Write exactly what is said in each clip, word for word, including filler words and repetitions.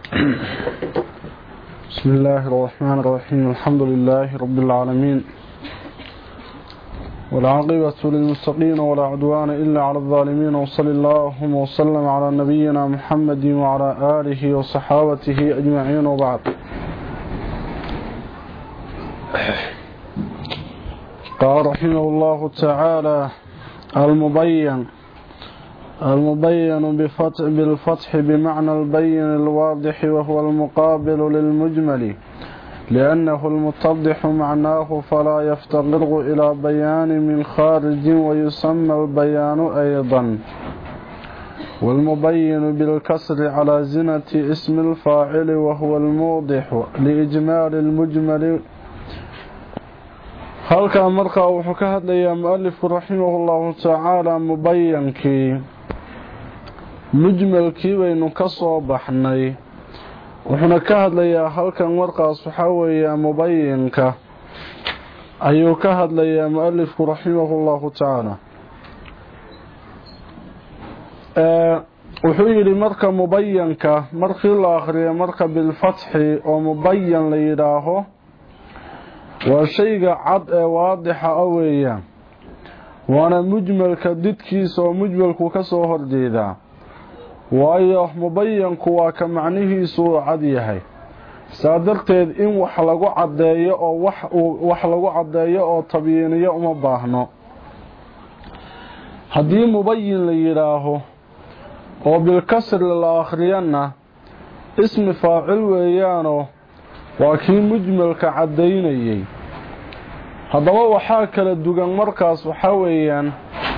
بسم الله الرحمن الرحيم. الحمد لله رب العالمين، والعاقبة للمتقين ولا عدوان إلا على الظالمين، وصلى اللهم وسلم على نبينا محمد وعلى آله وصحابته أجمعين، وبعد. قال رحمه الله تعالى: المبين المبين بفتح بالفتح بمعنى البين الواضح، وهو المقابل للمجمل، لأنه المتضح معناه فلا يفتقر إلى بيان من خارج، ويسمى البيان أيضا. والمبين بالكسر على زنة اسم الفاعل، وهو الموضح لإجمال المجمل. halka marka wuxuu ka hadlayaa muallifku raximahullahu ta'ala mubayankii mujmalkii baynu ka soo baxnay. wuxuuna ka hadlayaa halkan markaas waxa weeye mubayinka ayuu ka hadlayaa muallifku raximahullahu ta'ala. ee wuxuu yiri marka mubayanka markii la akhriyo marka bil fathi oo mubayan la yiraaho waa shayga cad ee waadixa ah weeyaan, waana mujmalka didkiisa oo mujmalku ka soo horjeeda. waayo mubayanku waa ka macnihiisu cad yahay, saadarteed in wax lagu cadeeyo oo wax wax lagu cadeeyo oo tabiiniyo uma baahno. haddii mubayin la yiraaho oo bil kasr la akhriyana ismi faacil weeyaano waa kii mujmalka cadeynayay. haddaba waxaa kala dugan markaas waxa weeyaan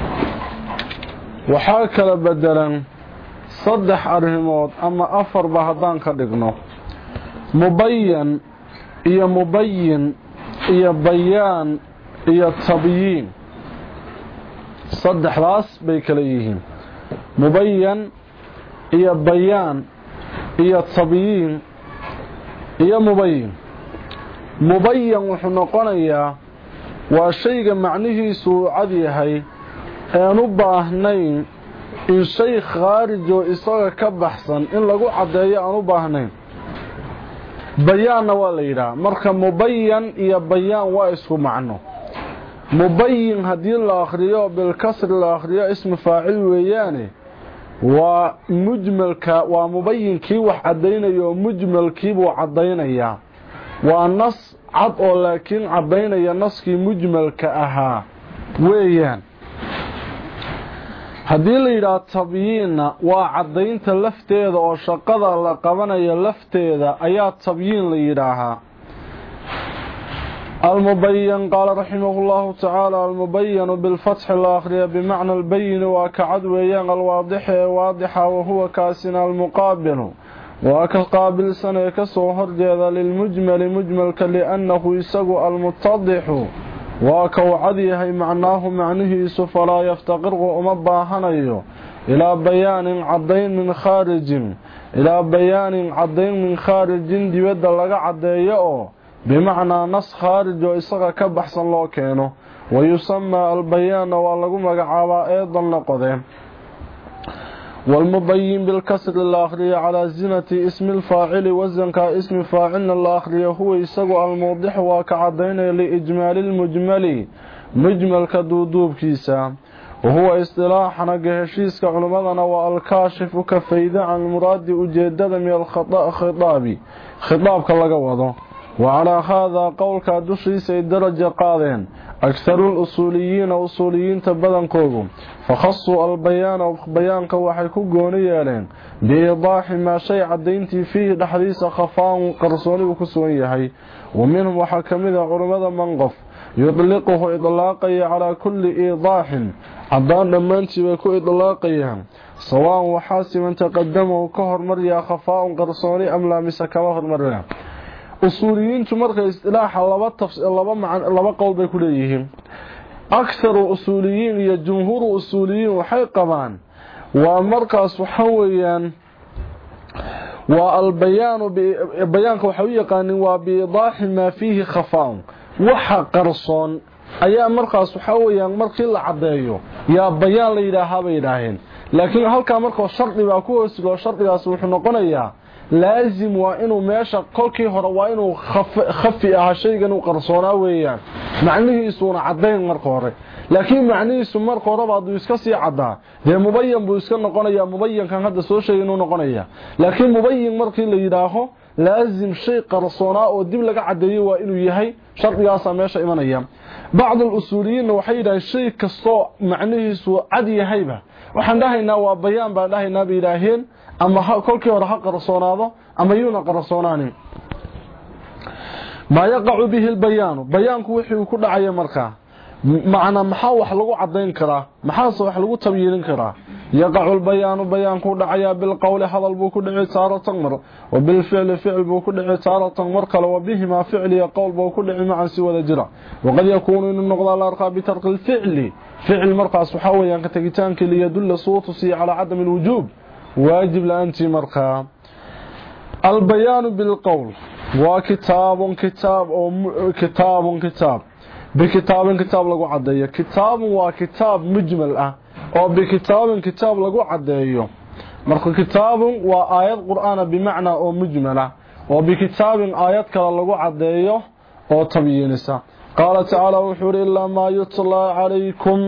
waxaa kala bedelan saddex arrimood ama afarba haddaan ka dhigno: mubayan iyo mubayin iyo bayaan iyo tabyiin. saddexdaas bay kala yihiin: mubayan iyo bayaan iyo tabyiin iyo mubayin. mubayan wuxuu noqonayaa waa shayga macnihiisu cad yahay aan u baahnayn in shay khaarij oo isaga ka baxsan in lagu cadeeyo aan u baahnayn. bayaanna waa la yidhaha. marka mubayan iyo bayaan waa isku macno. mubayin haddii la akhriyo bilkasri la akhriyo ismi faacil weeyaane waa mujmalka, waa mubayinkii wax cadaynayo, mujmalkii buu cadaynayaa. waa nas cad oo laakiin cadaynaya naskii mujmalka ahaa weeyaan. haddii la yidhaahdo tabyiinna waa cadaynta lafteeda oo shaqada la qabanayo lafteeda ayaa tabyiin la yidhaahaa. المبين قال رحمه الله تعالى: المبين بالفتح الآخرية بمعنى البين وكعد ويان الواضح واضحة، وهو كاسنا المقابل وكقابل سنة كسوهر جيدا للمجمل مجمل، لأنه يسقو المتضح وكوعديه معناه معنه فلا يفتقر ومباهنيه إلى بيان عدين من خارج إلى بيان عدين من خارج ديود لغا عديه بمعنى نص خارج وإساق كبحسن لو كانوا. ويسمى البيان واللغو مقعابا أيضا نقضين. والمبين بالكسر الآخرية على زنة اسم الفاعل، وزنك اسم فاعل الآخرية هو إساق الموضح وكعدين لإجمال المجمل مجمل كدودوب كيسا، وهو اصطلاح نقهشيس كعلمدنا والكاشف كفيدة عن المراد أجدد من الخطاب خطاب كاللغوضه. وعلى هذا قول كادوشي سيد درجة قادين أكثر الأصوليين وأصوليين تبدن كوغم، فخصوا البيان وبيان كوحيكو قوني لين بإيضاح ما شيء عدينتي فيه لحديث خفاء قرصوني وكسوية. ومنهم وحكمذا عرمذا منقف يطلقه إطلاقي على كل إيضاح عدان لما انت بكو إطلاقيها، سواء وحاسما تقدمه كهر مريا خفاء قرصوني أم لامس كوهر مريا. usuuliyiintu marka istilaaxa laba tafsiir laba macna laba qowl bay ku leeyihiin. aksaru usuuliyiin iyo jumhuur usuuliyiin waxay qabaan waa markaas waxa weeyaan waa albayaan bayaanka waxa uu yaqaan waa biidaahi ma fihi khafaa, waxa qarsoon ayaa markaas waxa weeyaan markii la cadeeyo yaa bayaan la yiraahdo bay yiraahdeen. laakiin halka marka shardi baa ku hoosgo, shardigaas wuxuu noqonayaa laazim waa inuu meesha kolkii hore waa inuu khafi ah shaygan uu qarsoonaa weeyaan macnihiisuna cadeyn marka hore laakiin macnihiisu marka hore baad iska sii cadaa de mubayyan buu iska noqonayaa mubayyankan hadda soo sheegay inuu noqonayaa laakiin mubayyin markii la yiraaho laazim shay qarsoonaa oo dib laga cadeeyo waa inuu yahay shardigaas meesha imanaya بعض الأصوليين waxay yiraahdeen shay kasto macnihiisu cad yahayba waxaan dhahaynaa waa bayaan baa dhahaynaa bilaaheen ama kolkii hore ha qarsoonaado ama yuuna qarsoonaanin ma yaqacu bihi albayan bayaanku wixii ku dhacay markaa macna maxaa wax lagu cadeyn karaa maxaa wax lagu tabyiin karaa yaqacu albayan bayaanku dhacaya bil qawli hadal buu ku dhacay saaratan mar oo bil ficl ficl buu ku dhacay saaratan mar kale oo bihima ficl iyo qawl buu ku dhacay macaan si wada jira waqad yakunu in noqda la arqa bi tarq al fi'l fi'l marqas waxa weeyaan ka tagitaanka li yadulla suutu si ala adam al wujub واجب لأنتي مرقى البيان بالقول وكتاب كتاب أو كتاب كتاب بكتاب كتاب لغو عديه كتاب وكتاب مجمل أه أو بكتاب كتاب لغو عديه مرقى كتاب وآيات قرآن بمعنى أو مجملة وبكتاب آيات كلا لغو عديه أو تبيينسا قال تعالى وحور إلا ما يطلع عليكم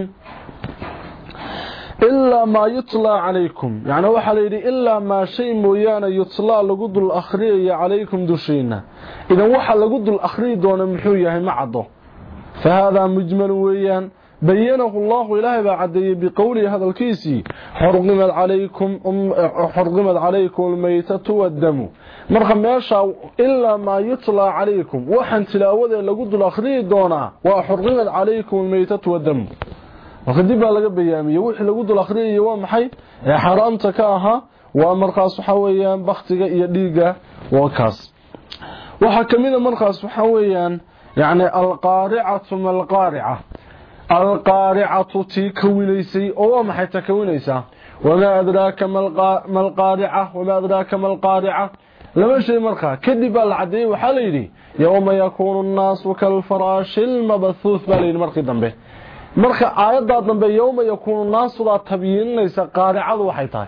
إلا ما يطلع عليكم يعني waxa la yiri illa ma shay mooyana yutla lagu dul akhriyo عليكم dushina idan waxa lagu dul akhriyo doona muxuu yahay macado fahada mujmal weeyan bayanahu Allah ilaahi ba cadeeyay biqowli hadalkiisi xurqimad عليكم xurqimad عليكم almaytatu wadamu marka meesha illa ma yutla عليكم waxan tilaawada lagu dul akhriyo doona waa xurqimad عليكم almaytatu wadamu وقد بقى laga bayaamiyo wixii lagu dul akhriyo waa maxay ee xaraamta ka aha waa markaas waxa weeyaan baqtiga iyo dhiiga waa kaas waxa kamida markaas waxa weeyaan yaani alqari'atu malqari'a alqari'atu ti kawinaysay oo maxay ta kawinaysaa wama adraaka malqari'a wama adraaka malqari'a lama shay markaa kadib la cadeeyay waxa la yiri yawma yakunu an-nasu kal farashil mabthuth balin markii dambe marka aayada dambe yawma yakunu naasu la tabiinaysa qaaricadu waxay tahay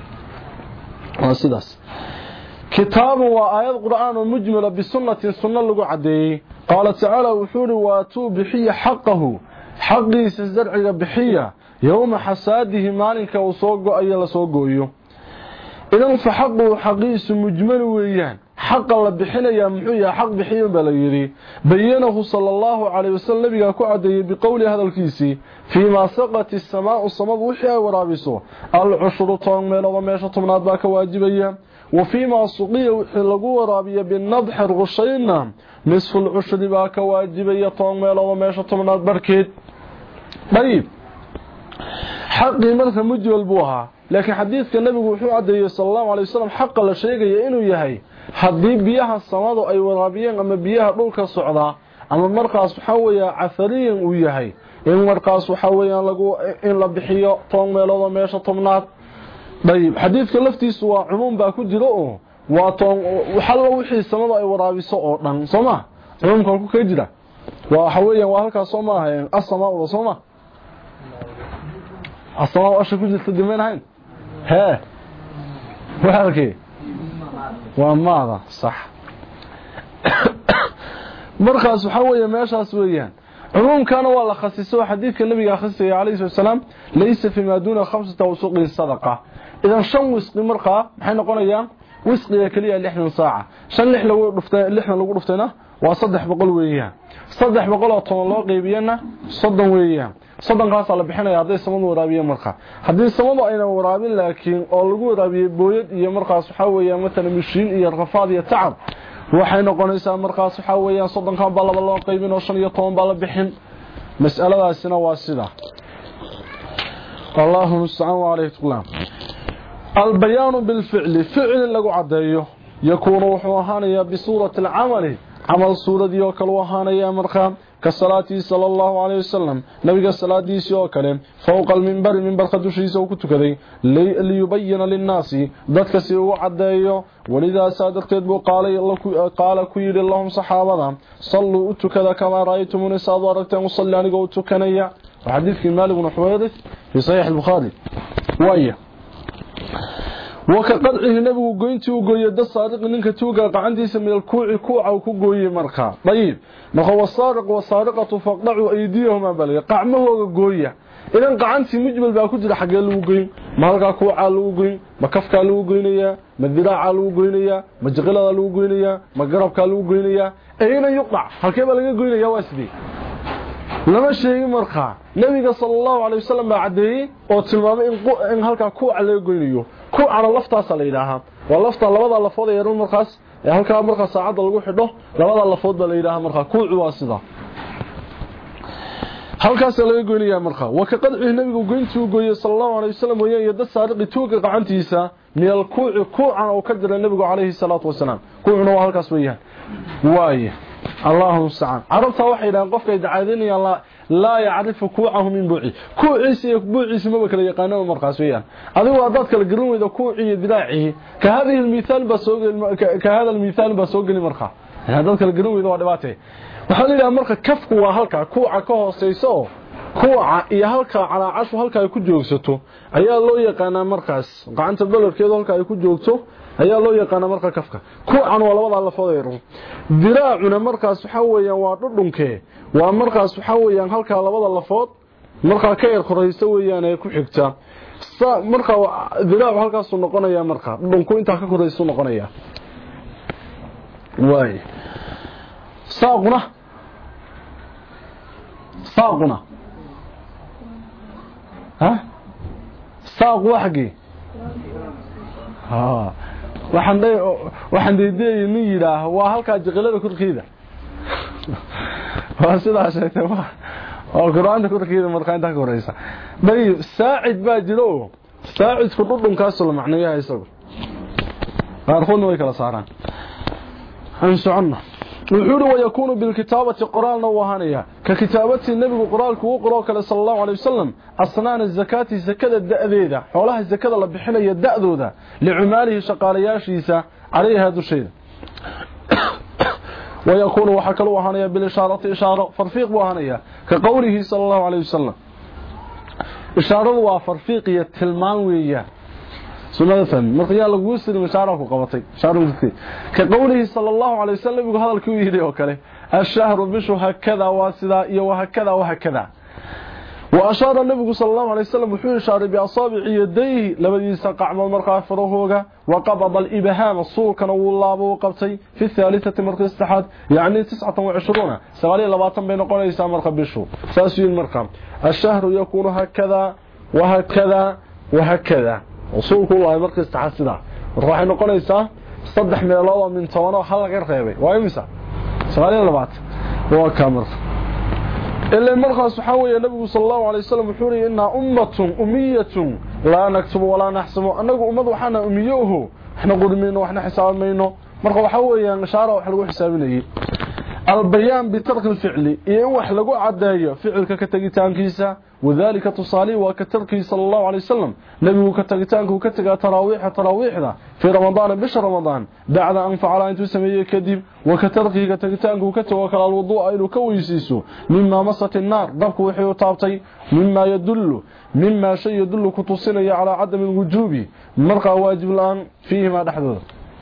waa sidaas kitaab waa aayad quraan oo mujmala bi sunnati sunna lagu cadeeyay qala ta'ala wuxuri wa tu bihiya haqqahu haqiisa zarciga bihiya yawma hasadihi maalinka uu soo go'ay la soo gooyo idan fa haqqu haqiisu mujmal weeyaan حق الله بحنيا محيا حق بحيا بلايري بينه صلى الله عليه وسلم نبيغا كعدي بقول هذا الكيسي فيما سقط السماء الصمد وحيا ورابسه العشر طن ميلو ميشه تمناد با كواجبيا وفيما سقي وحي لغو ورابيه بالنضح الغشينا نصف العشر با كواجبيا طن ميلو ميشه تمناد بركيد طيب حقي marka mujmal buuha laakiin xadiiska nabigu wuxuu cadeeyay sallallahu alayhi wasallam xaq la sheegay inuu yahay hadii biyaha samadu ay waraabiyeen ama biyaha dhulka socda ama markaas waxa weeyaa afariin uu yahay in markaas waxa weeyaan lagu in la bixiyo toon meelood meesha tobnaad bayib xadiiska laftiisu waa umum baa ku jiro oo waa toon waxa la wixii samadu ay waraabiso oo dhan Soomaa umumka ku ka jira waa waxa weeyaan waa halka Soomaa ahayn asmaa oo Soomaa asmaa oo ashu ku jirta dimenayn ها وهالكي وماذا صح مرخص وحوية ماشاس ويان عموم كان والله خصيصه حديث النبي خصيصه عليه الصلاة والسلام ليس فيما دون خمسة وسوق الصدقة إذا شن وسقي مرقى حين قلنا وسقي كليا لحنا ساعة شن لحنا لحنا لو رفتنا وصدح بقول ويان صدح بقول طول الله قيبينا صدق ويان صدق kaas la bixinaya haday samadu waraabiyo marka hadii samadu ayna waraabin laakiin oo lagu waraabiyo booyad iyo markaas waxa weeyaan mesela mishiin iyo rafaad iyo tacab waxay noqonaysaa markaas waxa weeyaan soddonka baa laba loo qaybin oo shan iyo toban baa la bixin mas'aladaasina waa sida Allahu musta'an wa alayhi tuqlam al-bayan bil fi'li fi'l lagu cadeeyo yakunu wuxuu ahaanaya bi suurati al-amali amal suuradii oo kale ahaanaya markaa كصلاتي صلى الله عليه وسلم نبي صلاتي سو كله فوق المنبر منبر قدوشيسه uu ku tukaday li yubayyin lin-nas dadka si uu cadeeyo walida saadaqteed buu qaalay Allah ku qaala ku yiri Allahum saxaabada sallu utukada kama raaytumuni saadaqtan usalli aniga u tukanaya xadiiskii Maalik ibn Huwayrith fi sahih al-Bukhari waya وكقدعه نبي goyntii uu gooyay dad saariq ninka tuuga qacantiisa meel kuuci kuuca ku gooyay marka dayib marka wasaariq wasaariqatu faqdacu aydiyahuma bal qacmahooga gooya idan qacantii mujmal baa ku jira xagee lagu goyn ma halka kuuca lagu goyn ma kafka lagu goynaya ma diraaca lagu goynaya ma jiqilada lagu goynaya ma garabka lagu goynaya ayna yuqac halkee baa laga goynaya waasdi lama sheegin marka nabiga sallallahu alayhi wasallam baa cadeeyay oo tilmaamay in halka kuuca laga goynayo kuuca laftaas la ilaaha waa lafta labada lafood ee run markaas ee halka marka saacada lagu xidho labada lafood baa la ilaaha marka kuucu waa sida halkaas laga goynaya marka waka qadci nabigu goyntii gooyay sallallahu alayhi wasallam oo yada saariqi tuuga qacantiisa meel kuuci kuucan oo ka jira nabigu alayhi salaatu wasalaam kuucuna waa halkaas weeyaan waaye اللهم استعان عرفت waxay dhaan qofka dacaadinaya la la yaarifu kuucahu min buuci kuuciisa iyo buuciisa ma kala yaqaano markaas weeyaan adigu waa dad kala garan weyda kuuci iyo dilaaci ka hadii المثال basoogal ka hada المثال basoogal marka dad kala garan weyda waa dhibaato waxa la yiraahdaa marka kafku waa halka kuuca ka hooseyso kuuca iyo halka calaacashu halka ay ku joogsato ayaa loo yaqaanaa markaas gacanta balarkeedu halka ay ku joogto ayaa loo yaqaan marka kafka kuucan waa labada lafood ee run diraacuna markaas waxa weeyaan waa dhudhunkee waa markaas waxa weeyaan halka labada lafood marka ka yar korayso weeyaan ay ku xigta sa marka diraacu halkaas uu noqonaya marka dhudhunku inta ka korayso noqonaya way saaquna saaquna ha saaq waxgi ha waxaan day waxaan deeday in yiraahdo waa halka jiqilada kurkiida waa sidaas sheegtay oo quraanka kurkiida marka inta ka horeysa bay saacid baa jiro saacid ku dhudhunkaas la macnayahay isagu qaarkoodna way kala saaraan aan soconna wuxuu ويكون بالكتابة قرآن وهانيا ككتابة النبي قرآن كو قرأ كلا صلى الله عليه وسلم أصنان الزكاة زكاة الدأذيدة حولها الزكاة اللي بحنا يدأذوذة لعماله شقالياشيسة عليه هذا الشيء ويكون وحكى وهانيا بالإشارة إشارة فرفيق وهانيا كقوله صلى الله عليه وسلم إشارة وفرفيقية تلمانوية سنة مرقيا lagu sir mashaaro ku qabatay shaarudti ka qowlihi sallallahu alayhi wasallam uu hadalku yiri oo kale ashhar bishu hakada wa sida iyo hakada wa hakada wa ashara nabiga sallallahu alayhi wasallam wuxuu ishaaray bi asaabi'i yadayhi labadiisa qacmo markaa farahooga wa qabada al-ibham suulkana uu laabo qabtay fi thalithati markaa saxad yaani تسعة وعشرين sagaal iyo labaatan bay noqonaysaa markaa bishu saasiin markaa ashhar yakunu hakada wa hakada wa hakada وصولك الله مركز تحسده راح نقوليسا صدح meelood min toban hal laga reebay waa imisa sagaal iyo labaatan waa kamar ilaa markaas waxa weeye nabigu sallallahu alayhi wasallam wuxuu yiri inna ummatun ummiyatun la naktubu wala nahsabu anagu ummad waxana ummiyuhu waxna qurmino waxna xisaabayno marka waxa weeyaan ishaaro wax lagu xisaabinayay البيان بترك الفعل إيه وح لغو عدايا فعلك كتغيتانكيسا وذلك تصالي وكتركي صلى الله عليه وسلم نبي كتغيتانك وكتغا تراويح تراويحدا في رمضان بشهر رمضان بعد أن فعل أن تسميه كذب وكتركي كتغيتانك وكتوكل الوضوء إنه كويسيسو مما مست النار ضبك وحي طابتي مما يدل مما شيء يدل كتصيني على عدم الوجوب مرقى واجب الآن فيهما دحدث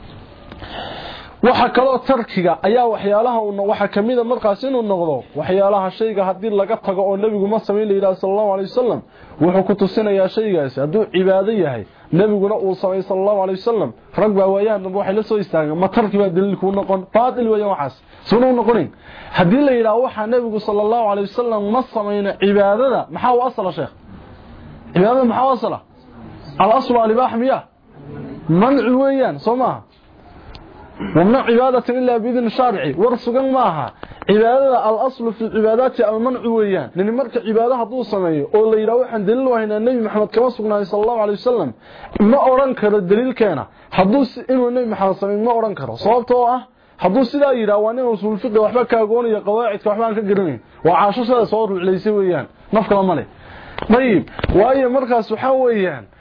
waxa kale tarkiga ayaa waxyaalaha uu waxa kamida markaas inuu noqdo waxyaalaha shayga hadii laga tago oo nabigu ma sameeyay ilaa sallallahu alayhi wasallam wuxuu ku tusinayaa shaygaas haduu cibaado yahay nabiguna uu sameeyay sallallahu alayhi wasallam rag baa waayaan waxay la soo istaagay ma tarkiga daliilku noqon baadil weeyo waxaas sunu noqonin hadii la yiraahdo waxa nabigu sallallahu alayhi wasallam ma sameeyna cibaadada maxaa u asala sheekh cibaadada maxaa u asala al-aslu al-ibah miya man'u weeyaan soomaa ومن عبادة إلا بإذن شارعي ورسقا معها عبادة الأصل في العبادات المنع ويان لأن مرك عبادة هدو سميه أو اللي يروح عن دليل وهن النبي محمد كما سقنا صلى الله عليه وسلم ما أرنكر الدليل كان حدوث إنه النبي محمد صلى الله عليه وسلم ما أرنكر صوابته حدوث لا يراواني وصول الفقه وحبك كاقوني قواعد كوحبان كقرمين وعاشو سلا صور العليسي ويان نفق المالي طيب وأي مركز سحاويان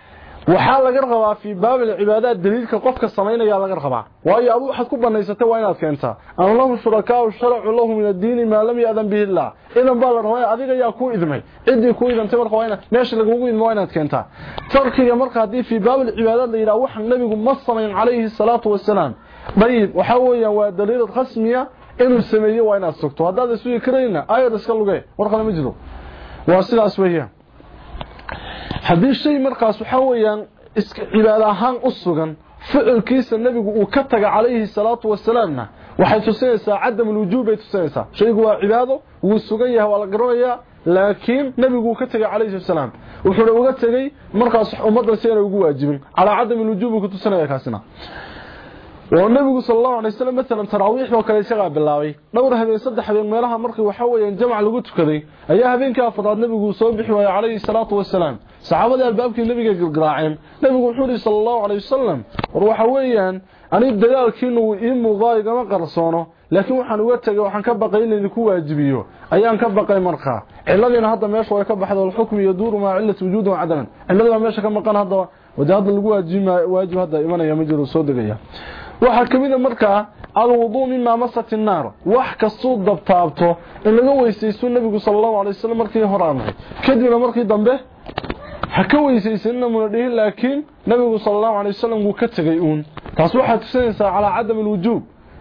waxaa laga rabaa fi baab al-cibaadaat daliilka qofka sameynaya laga rabaa waayo abu waxaad ku banaysatay waa inaad keentaa allahu shuraka shar'u lahu min ad-din ma lam ya'dan bihi Allah idan baa la rabaa adiga yaa ku idmay cidii ku idantay marka waa inaad meesha lagu idmo inaad keentaa tarkiga marka hadii fi baab al-cibaadaat la yiraahdo waxa nabigu ma sameyn calayhi salatu wasalaam bayib waxa weeyaan waa daliil rasmiya inuu sameeyo waa inaad sugto hadaad isku karayna ayad iska lugay warqana ma jiro waa sidaas weeyaan hadii shay markaas waxa weeyaan iska cibaado ahaan u sugan ficilkiisa nabigu uu ka taga calayhi salatu wasalaamna waxay tusinaysaa cadam alwujuub ay tusinaysaa shaygu waa cibaado uu sugan yahay waa la garanayaa laakiin nabigu uu ka taga calayhi salaam wuxuu uga tagay markaas ummadda si ay ugu waajibin ala cadam alwujuub ku tusinaya kaasina والنبي صلى الله عليه وسلم مثلا تراويح وكلا يشغى بالله دور هبين صدح هبين ميلها مرقي وحويا جمع لغو تكدي ايا هبين كافضاد نبيغو سو بخي عليه الصلاه والسلام صحابه البابكي نبيغا غرغراعين نبيغو وحوري صلى الله عليه وسلم waxa weeyaan ani dadaalkiinu in muqaayga ma qarsoono laakiin waxaan uga tagay waxaan ka baqay inay ku waajibiyo ayaan ka baqay markaa ciladina hadda meesha way ka baxdo xukm iyo duur ma cilad wujuud oo cadaman cilada meesha ka maqan hadda wadaad lagu waajiba waajib hadda imanaya ma jiro soo degaya waxa kamida markaa alwudu mimma masat an-nar wax kasoo dabtaabto in laga weysaysto nabigu sallallahu alayhi wasallam markii horaanay kadibna markii dambe haka weysaysanna muradii laakiin nabigu sallallahu alayhi wasallam uu ka tagay uun taas waxa tusinaysaa ala cadam alwujub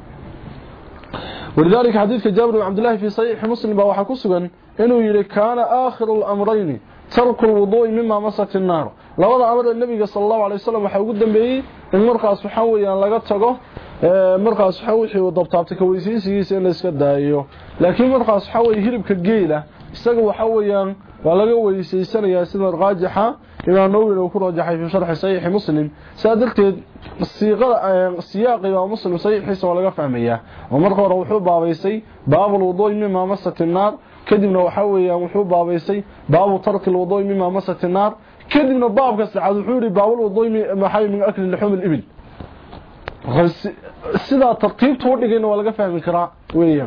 ولذلك حديث جابر بن عبد الله في صحيح مسلم waxa ku sugan inuu yiri kaana aakhiru al-amrayn tarku al-wudu mimma masat an-nar labada amar nabiga sallallahu alayhi wasallam waxa ugu dambeeyay in markaas waxa weeyaan laga tago ee markaas waxa wixii uu dabtaabtay ka weysaysigiisa in la iska daayo laakiin markaas waxa weey hilibka geela isaga waxa weeyaan waa laga weysaysanaya sida raajixa ila nawawi uu ku raajaxay fi sharh sahih muslim saadalteed siiqada siyaaqi waa muslim sahihiisa waa laga fahmaya oo marka hore wuxuu baabaysay baabul wudu mimma masat an-nar kadibna waxa weeyaan wuxuu baabaysay baabu tarki al-wudu mimma masat an-nar kadibna baabka saacad wuxuu yiri baabul wudu maxay min akli luhum al-ibil sida tarqiibtu u dhigayna waa laga fahmi karaa weeyaan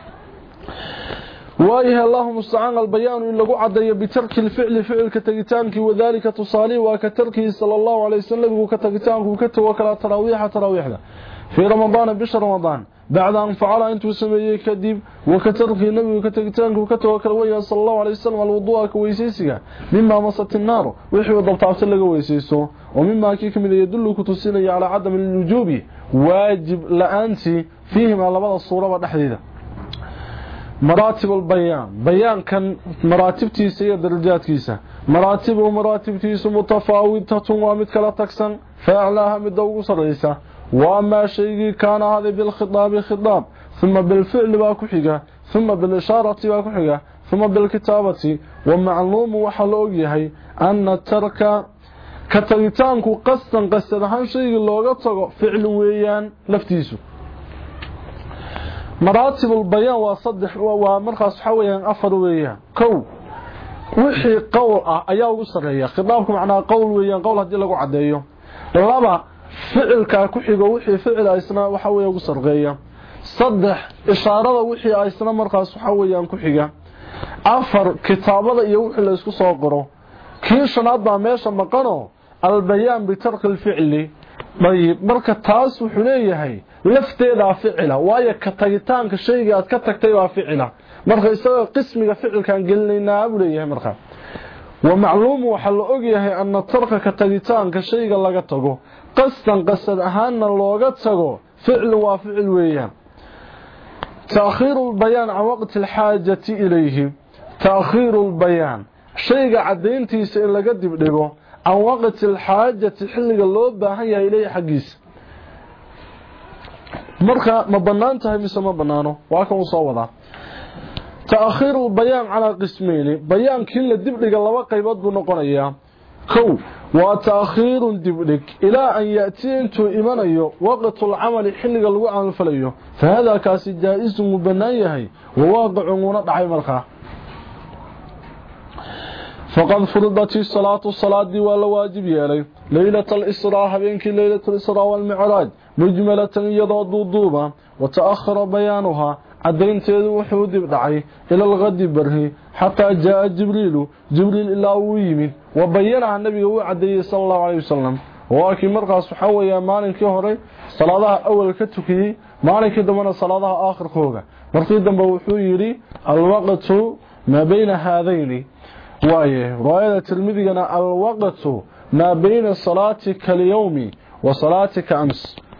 وايه اللهم استعان البيان إن لقو عدي بترك الفعل فعل كتغتانك وذلك تصالي وكتركه صلى الله عليه وسلم وكتغتانك وكتوكلا تراويح تراويح في رمضان بشهر رمضان بعد أن فعل أنت سميه كذب وكتركه النبي وكتغتانك وكتوكلا ويا صلى الله عليه وسلم الوضوء كويسيسك مما مصت النار ويحوي ضبط عبد الله ويسيسه ومما كيك من يدلك تسيني على عدم الوجوب واجب لأنت فيهم على بعض الصورة والتحديد مراتب البيان بيان كان مراتبتيسا iyo darajadkiisa مراتب ومراتبتيسا متفاوتة ومتكلا تكسن فاعلاها مد ugu sareysa وما شيء كان هذا بالخطاب خطاب ثم بالفعل با كخيغا ثم بالاشاره با كخيغا ثم بالكتابه ومعلوم waxa la og yahay ان ترك كتلتانku qasdan qasadahan shayga looga tago ficil weeyaan laftiisu مراتب البيان وصدح ومرخص حويا أفر ويا كو وحي قول أيها وصرية خطابكم معنى قول ويا قول هدي لكو عديه لابا فعل كاكوحي وحي فعل أيسنا وحويا وصرية صدح إشارة وحي أيسنا مرخص حويا كوحيا أفر كتابة يوحي ليسكو صغره كيش نضع ميشا مقانو البيان بترك الفعل طيب marka taas wuxuu leeyahay lafteeda ficila waayo ka tagitaanka shayga aad ka tagtay waa ficila marka isaga qismiga ficilkan gelinayna buu leeyahay marka wa macluum waxa la og yahay an tarka ka tagitaanka shayga laga tago qasdan qasad ahaana looga tago ficil waa ficil weeyaan تأخير البيان عن وقت الحاجة إليه تأخير البيان shayga cadeyntiisa in laga dib dhigo عن وقت الحاجة xilliga loo baahan yahay ilay xaqiis marka ma banaantahay mise ma banaano waa kan soo wada تأخير البيان على قسمين بيان كل dib dhiga laba qaybood buu noqonayaa kow waa تأخير dib dhig ila an yaati intu imanayo waqtu al-amal xilliga lagu amal falayo fahada kaasi jaa'iz mubanaan yahay waaqicuna dhacay marka فقد فرضت الصلاة الصلاة دي ولا واجب يلي ليلة الإسراء بينك ليلة الإسراء والمعراج مجملة يضاد الضوبة وتأخر بيانها عدينتيد وحو دب دعي الى الغد برهي حتى جاء جبريل جبريل الى ويمد وبينها النبي هو عدي صلى الله عليه وسلم وكي مرقاس waxa weeyaa maalinkii hore salaadaha awal ka tukiyay maalinkii dambana salaadaha aakhir kooga markii dambe wuxuu yiri alwaqtu ma bayna haadayni waaye riwaayada tirmidhigana alwaqtu ma bayna salatika al-yawmi wa salatika ams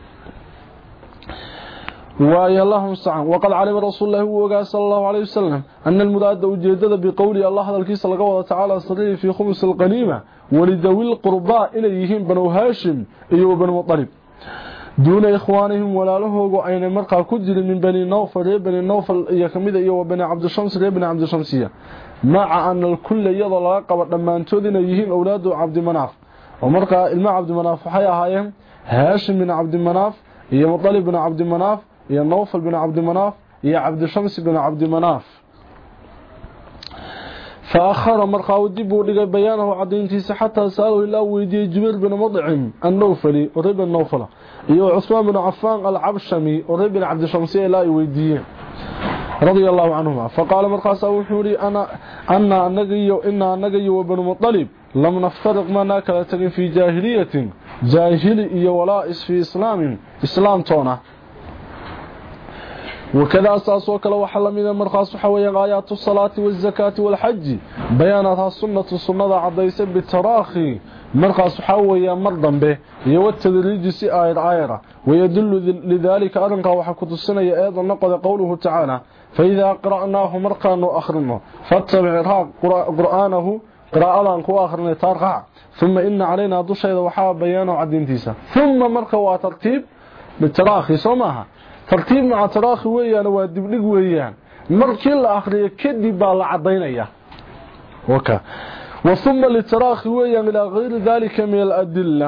waaye allahumma sa'an wa qad alima rasuulullaahi wa sallallahu alayhi wasallam anna al-muraad ujeedada bi qawli allah hadalkiisa laga wada tacaala sariif fi khums al-qanima ولذوي القرباء إليهم بنو هاشم إيو بنو مطلب دون إخوانهم ولا لهوغو أين مرقى كجل من بني نوفل بني نوفل يكمد إيو بني عبد الشمس بني عبد الشمسية مع أن الكل يضل قبل لما انتودن إيهم أولاد عبد مناف ومرقى الماء عبد مناف حيا هايهم هاشم بن عبد مناف إيو مطلب بن عبد مناف إيو نوفل بن عبد مناف إيو عبد الشمس بن عبد مناف فأخر مرقى ودبه لغا بيانه عدينتيس حتى سأله الله ويدي جبير بن مضعم النوفلي وريب النوفلة إيو عثمان بن عفان العبشمي وريب بن عبد الشمسية لا يويديه رضي الله عنهما فقال مرقى سأوحوري أنا أنا نقي إنا نقي وبن مطلب لم نفترق ما ناكلة في جاهلية جاهلي ولا في إسلام إسلام تونا وكذا أساس وكلا وحل من المرخص حويا آيات الصلاة والزكاة والحج بياناتها السنة السنة عديسة بالتراخي مرخص حويا مرضا به يوتدريج سئائر آيرة ويدل لذلك أرنقى وحكت السنة أيضا نقض قوله تعالى فإذا قرأناه مرقا وأخرنه فاتبع قرآنه قراءة أنكو آخرنه تارقع ثم إن علينا دوشة وحاب بيانه عدين تيسا ثم مرقا وترتيب بالتراخي سماها ترتيب مع تراخي ويان وادبلغ ويان markii la akhriyo kadib baa la cadeynaya waka وثم للتراخي ويان الى غير ذلك من الادله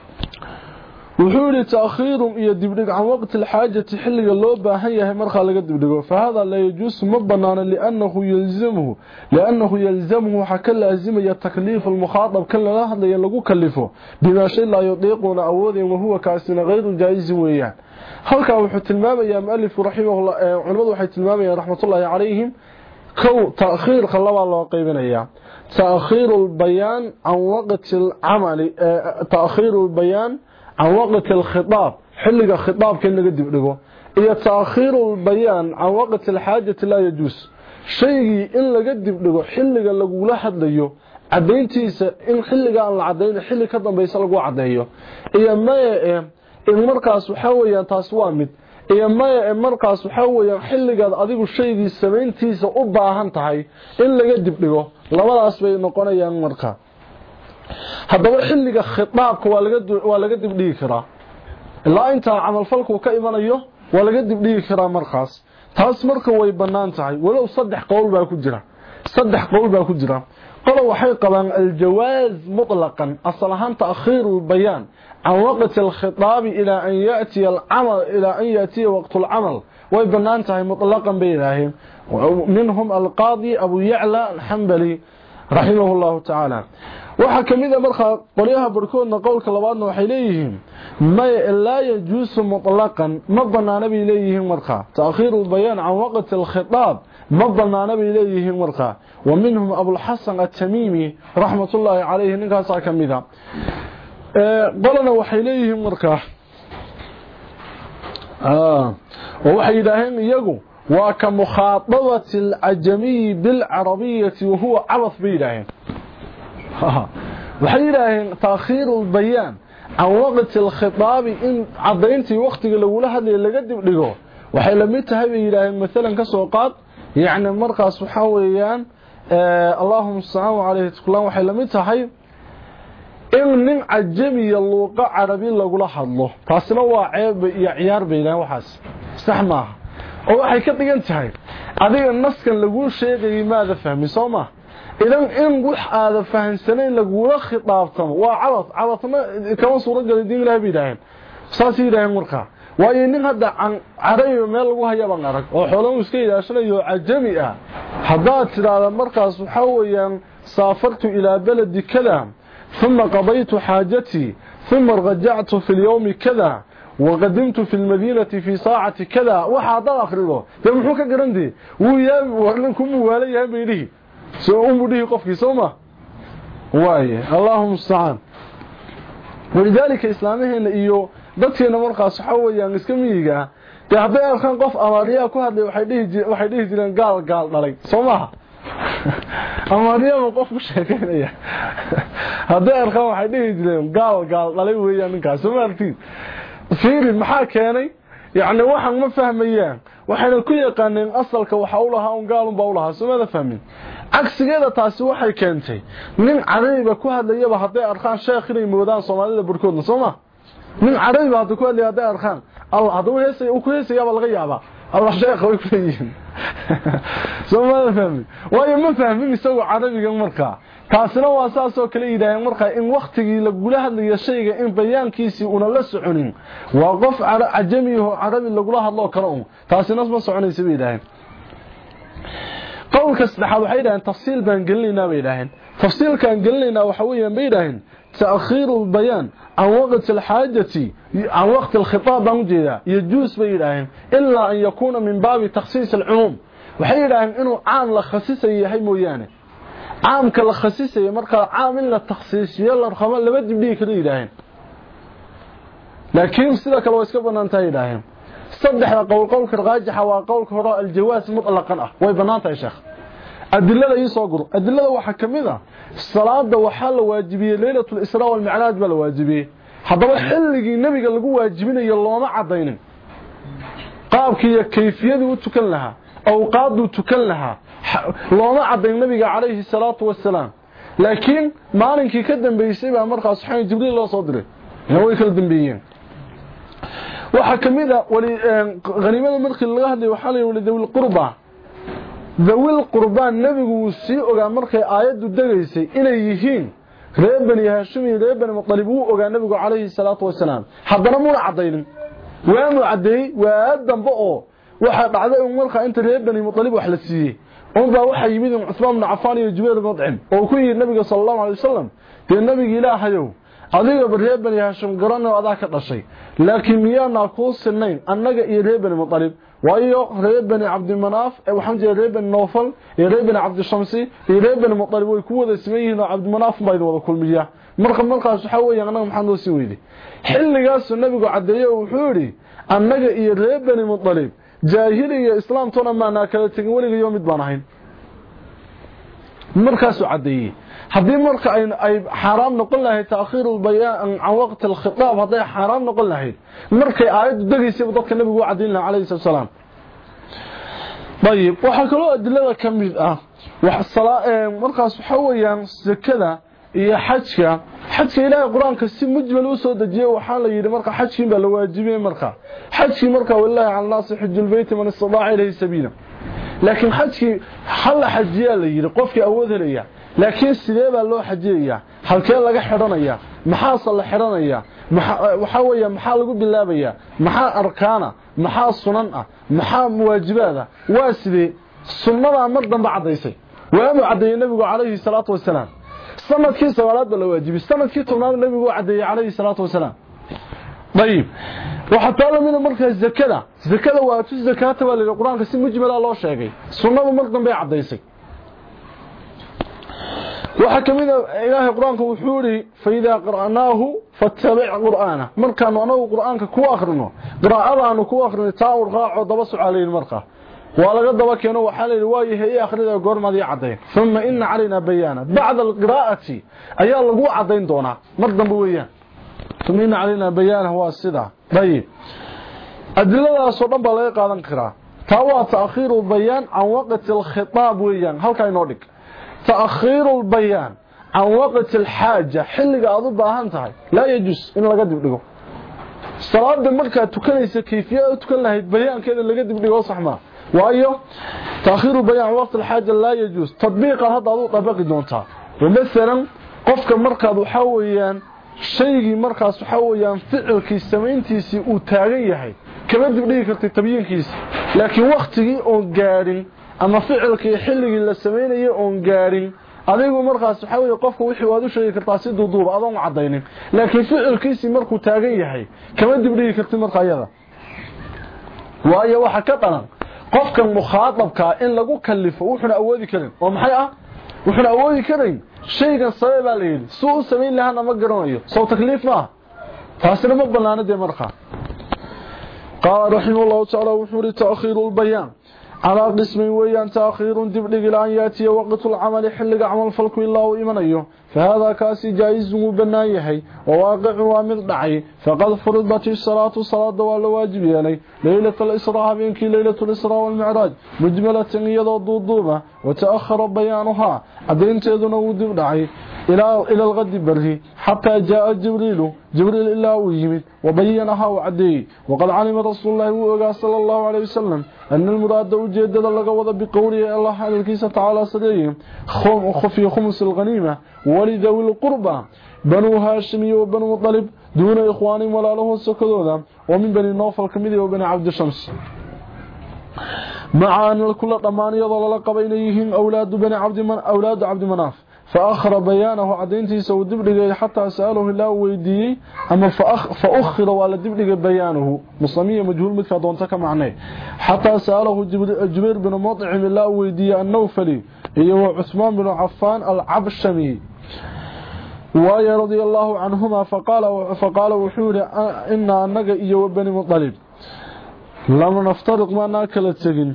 وحول تاخير يدبلغ عن وقت الحاجه حلقه لو باهن yahay marka laga dibdhigo فهذا لا يجوز مبنان لانه يلزمه لانه يلزمه حكى لازميه تكليف المخاطب كل لا hadlay lagu kalifo bima shay la yudiquna awoodin وهو كاسنا غير جائز ويان halka wuxuu tilmaamayaa muallif rahimahullah culimadu waxay tilmaamayaan rahmatullahi alayhim kow ta'khir qalaba loo qaybinaya ta'khir al-bayan an waqt al-amal ta'khir al-bayan an waqt al-khitab xilliga khitabka laga dibdhigo iyo ta'khir al-bayan an waqt al-hajat la yajuz shaygi in laga dibdhigo xilliga lagu la hadlayo cadeyntiisa in xilliga aan la cadeyn xilli ka dambeeyay lagu cadeeyo iyo ma in markaas waxa weeyaan taas waa mid iyo ma markaas waxa weeyaan xilligaad adigu shaygii sameyntiisa u baahan tahay in laga dibdhigo labadaas bay noqonayaan marka hadaba xilliga khitaabka waa laga waa laga dibdhigi karaa ilaa inta amal falku ka imanayo waa laga dibdhigi karaa markaas taas marka way banaan tahay walow saddex qowl baa ku jira saddex qowl baa ku jira qolo waxay qabaan al-jawaaz mutlaqan asalahan ta'khir al-bayan عن وقت الخطاب إلى أن يأتي العمل إلى أن يأتي وقت العمل ويبنانته مطلقا بينهم منهم القاضي أبو يعلى الحنبلي رحمه الله تعالى وحكم إذا مرخى قليها بركونا قولك لبعضنا وحيليهم ما لا يجوز مطلقا مضنا نبي إليهم مرخى تأخير البيان عن وقت الخطاب مضنا نبي إليهم مرخى ومنهم أبو الحسن التميمي رحمة الله عليه نكاسا كمذا قلنا وحيليهم مركاه آه ووحي لهم يقو وكمخاطبة العجمي بالعربية وهو عبث بيلهم وحي لهم تأخير البيان عن وقت الخطاب إن عضينتي وقتك الأولى هذه اللي قدم لقوه وحي لميتها بيلهم مثلا كسوقات يعني مركز سبحانه آه اللهم السلام عليه تقول وحي لميتها هاي in nin ajamiya luuqa carabi lagu la hadlo taasina waa ceeb iyo ciyaar beelaan waxaas sax ma oo waxay ka dhigan tahay adiga naskan lagu sheegay maada fahmi sooma idan in wax aad fahansanay lagu la khitaabtamo waa cabad cabadna kama suura galay diin ilaahay bidaahin saasi ilaahay marka waayo nin hadda aan carabi meel lagu hayaba arag oo xoolo iska ilaashanayo ajami ah hadaa tiraada markaas waxa weeyaan saafartu ila baladi kala ثم قضيت حاجتي ثم رجعت في اليوم كذا وقدمت في المدينة في ساعة كذا وحاضر أخرجه فمحوك قرندي ويام وأهلكم وواليها بينه سأقوم به قفك سوما وايه اللهم استعان ولذلك إسلامهن إيو dadkeena markaas waxa weeyaan iska miyiga de haday arkaan qof amaariya ku hadlay waxay dhihi waxay dhihi jireen gaal gaal dhalay Soomaha amaariya qof ku sheekeynaya haday arkaan waxay dhihi jireen gaal gaal dhalay weeyaan ninkaas Soomaalitiin fiiri maxaa keenay yaani waxaan ma fahmayaan waxayna ku yaqaaneen asalka waxa uu lahaa un gaal un baa u lahaa Soomaalida fahmin cagsigeeda taasi waxay keentay nin carabiga ku hadlayaba haday arkaan sheekh inay moodaan Soomaalida burkoodna Soomaha من عربي بعد كل هذا أرخان الله هذا هسه وكل هسه يا بالغ يابا الله شيخ ويكفين ثم ما فهمي وأي ما فهمي يسوي عربي مركا كاسنا واساسه كل إذا مركا إن وقت يقول هذا الشيء إن بيان كيسي ولا سعنين وقف على عجمي عربي اللي يقولها الله كرم كاسنا ما سعنين سبيلهم قول كسبحة وحيدا تفصيل بين قلنا بيدهن تفصيل كان قلنا وحويا بيدهن تأخير البيان عن وقت الحاجة عن وقت الخطاب موجودة يجوز بيدهن إلا أن يكون من باب تخصيص العموم وحيدهن إنه عام لخصيصة يحي مويانه عام كالخصيصة يمرقى عام إلا التخصيص يلا الخمال لبدي بديك ليدهن لكن سيدك لو اسكبنا انتهي دهن صدح قول قولك الراجح وقولك هراء الجواز مطلقا ويبنانت يا شيخ أدلة يسوقر أدلة waxa kamida salaada waxa la waajibiyay leeyatul israa wal mi'raaj bal waajibiyay hadaba xilligii nabiga lagu waajibinayo looma cadeynin qaabkii kayfiyadu u tukan laha aw qaadu tukan laha looma cadeyn nabiga kaleeyhi salaatu wassalaam laakiin maalinkii ka dambeysay baa markaas saxay jibriil loo soo diray way kala dambeeyeen waxa kamida wali qaniimada markii laga hadlay waxa la yiri dawil qurba ذوي القربان نبيغو سي اوغا markay aayadu dageysay inay yihiin reer bani haashim iyo reer bani mutalib uu ogaa nabigu kaleeyhi salaatu wasalaam hadana muu cadeynin waanu cadeey waa dambe oo waxa dhacday in marka inta reer bani mutalib wax la siiyay oo baa waxa yimid Uthman ibn Affan iyo Jubayr ibn Mut'im oo ku yiri nabiga sallallahu alayhi wasallam tii nabiga ilaahayow adiga reer bani haashim garanay adaa ka dhashay laakiin miyaana ku sinayn annaga iyo reer bani mutalib waayo reer bani abd manaf waxaan jeeday reer bani nawfal iyo reer bani abd shamsi iyo reer bani mutalib way ku wada sameeyeen abd manaf bay wada kulmiya marka markaas waxa weeyaan anaga maxaan loo sii weeyday xilligaas nabigu cadeeyay wuxuu yiri annaga iyo reer bani mutalib jaahiliga islaamtuna maana kala tagin waliga yoomid baan ahayn markaas uu cadeeyay hadii marka ay ay xaraam noqon lahay taakhiir bayaan aan waqt al-khitaab haday xaraam noqon lahay markay aayadu dageysay dadka nabigu cadeeyay alayhi salaam طيب waxa kale oo adilada kamid ah wax salaa markaas waxa weeyaan zakada iyo xajka xajka ilaahay quraanka si mujmal u soo dajiyay waxa la yiri marka xajkiin baa la waajibiyay marka xajkii marka wallahi aan naasix hajjul bayt man istadaa ilayhi sabila laakiin xajkii hal xajiya la yiri qofkii awood helaya laakiin sidee baa loo xajiyaa halkee laga xiranaya maxaa sal xiranaya waxa weeye maxaa lagu bilaabaya maxaa arkaana maxaa sunan ah maxaa waajibaada waa sidee sunnada mar dambe cadeysay waanu cadeeyay nabigu kaleeyhi salaatu wasalaam sanadkii sawaalaad la waajibay sanadkii tobnaad nabigu cadeeyay kaleeyhi salaatu wasalaam طيب وحتى لمن marka zakada zakada waa tu zakata waa la quraanka si mujmala loo sheegay sunnadu mar dambe cadeysay waxa kamida ilaahay quraanka wuxuu yiri fayda qaraanahu fattabi' quraana markaan anagu quraanka ku akhrino qiraa'adaanu ku akhrino taawur raaco daba su'aaleyn marka waa laga daba keeno waxa la yiri waayahay akhrida goormadii cadeyn thumma inna alayna bayana ba'da al-qiraa'ati ayaa lagu cadeyn doonaa mar dambe weeyaan thumma inna alayna bayana waa sida bayib adiladaas oo dhan baa laga qaadan karaa taa waa taakhiiru bayaan aan waqti al-khitaab weeyaan halka inoo dhig تأخير البيان عن وقت الحاجة حلق أضو باهنتها لا يجوز إن لقد يبدأه الصلاة الملكة تكنيس كيفية تكن لها بيان كذا لقد يبدأه صح ما وأيه تأخير البيان عن وقت الحاجة لا يجوز تطبيق هذا أضو طبق دونتها ومثلا قفك مركز حويا شيء مركز حويا فعل كيسمين تيسي وتاغيه كما يبدأه كالتبيين كيس لكن وقته أو قارن ama ficilkii xilligii la sameeyay oo gaarin adigu markaas waxa weeye qofka wixii waad u sheegi kartaa si duuduub adoon cadaynin laakiin ficilkiisi markuu taagan yahay kama dibdhigi kartid markaa iyada waayo waxa ka dhalan qofka mukhaadabka in lagu kalifo wuxuna awoodi karin oo maxay ah wuxuna awoodi karin shaygan sabab la yiri soo sameyn lahaana ma garanayo soo takliif ma taasina ma banaanade markaa قال رحمه الله تعالى وحور تأخير البيان على قسم ويان تأخير دبلغ لأن يأتي وقت العمل حلق عمل فلك الله إيمانيه فهذا كاسي جائز مبنايه وواقع ومضعي فقد فرضت الصلاة صلاة دوال واجب يعني ليلة الإسراء بينك ليلة الإسراء والمعراج مجملة يضع الضوضوبة وتأخر بيانها عدين تيذنه دبلعي إلى إلى الغد بره حتى جاء جبريل جبريل إلا ويمد وبينها وعديه وقد علم رسول الله صلى الله عليه وسلم أن المراد وجد لغوض بقوله الله عليه الكيسة تعالى صديه خفي خمس الغنيمة ولذوي القربى بنو هاشمي وبنو مطلب دون إخوان ولا له السكدودا ومن بني نوفل كمذي وبني عبد الشمس مع أن الكل طمان يضل لقبينيهم أولاد بني عبد من أولاد عبد مناف فأخر بيانه عدينتي سو دبلغ حتى سأله الله ويدي أما فأخ فأخر ولا دبلغ بيانه مصمية مجهول مثل دونتك معناه حتى سأله جبير بن مطعم الله ويدي النوفلي هو عثمان بن عفان العبشمي وآية رضي الله عنهما فقال فقال وحور إن أنك إيو بني مطلب لما نفترق ما ناكل التقن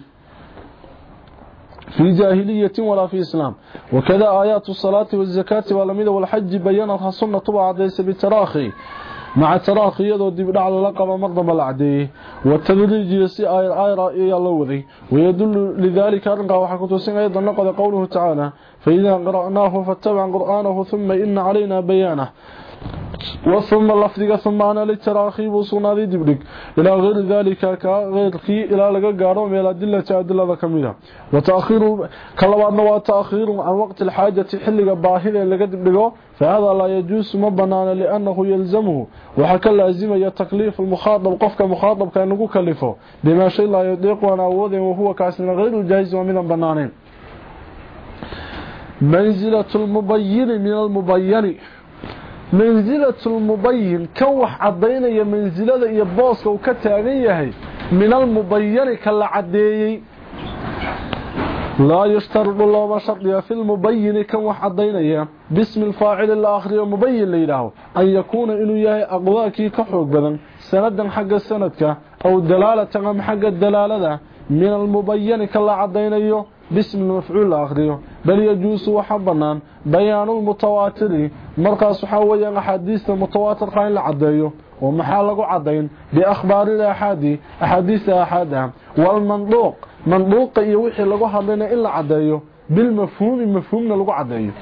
في جاهلية ولا في إسلام وكذا آيات الصلاة والزكاة والميدة والحج بيّنتها سنة بعض ليس بالتراخي مع التراخي يدو دبنا على لقب مرضى بالعديه والتدريج يسي آية آية رأي اللوذي ويدل لذلك أرنقى وحكوت سنة أيضا نقض قوله تعالى فإذا قرأناه فاتبع قرآنه ثم إن علينا بيانه وثم اللفظ ثم أنا للتراخي وصونا ذي دبرك إلى غير ذلك كغير خي إلى لقى قارون إلى أدلة أدلة كمية وتأخير كلوان وتأخير عن وقت الحاجة حلق باهلة لقى دبرك فهذا لا يجوز مبنانا لأنه يلزمه وحكى لازم يتكليف المخاطب قفك مخاطب كان نقول كلفه بما شيء لا يضيق ونعوذ وهو كاسنا غير الجائز ومن البنانين منزلة المبين من المبين منزلة المبين كوح عدينيا منزلة iyo booska uu ka taagan yahay min المبين kala cadeeyay لا يشترط الله وشرط في المبين كوح عدينيا باسم الفاعل الاخر مبين ليله ان يكون انه yahay aqwaaki ka xoog badan sanadan xagga sanadka oo dalaalada am xagga dalaalada min المبين kala cadeynayo باسم المفعول الاخر بل يجوز وحبنان بيان المتواتر markaas waxa weeyaan ahadiista mutawaatirka in la cadeeyo oo maxaa lagu cadeyn bi akhbaari ahadi ahadiista ahada wal manduq manduq iyo wixii lagu hadlayna in la cadeeyo bil mafhuum mafhuumna lagu cadeeyo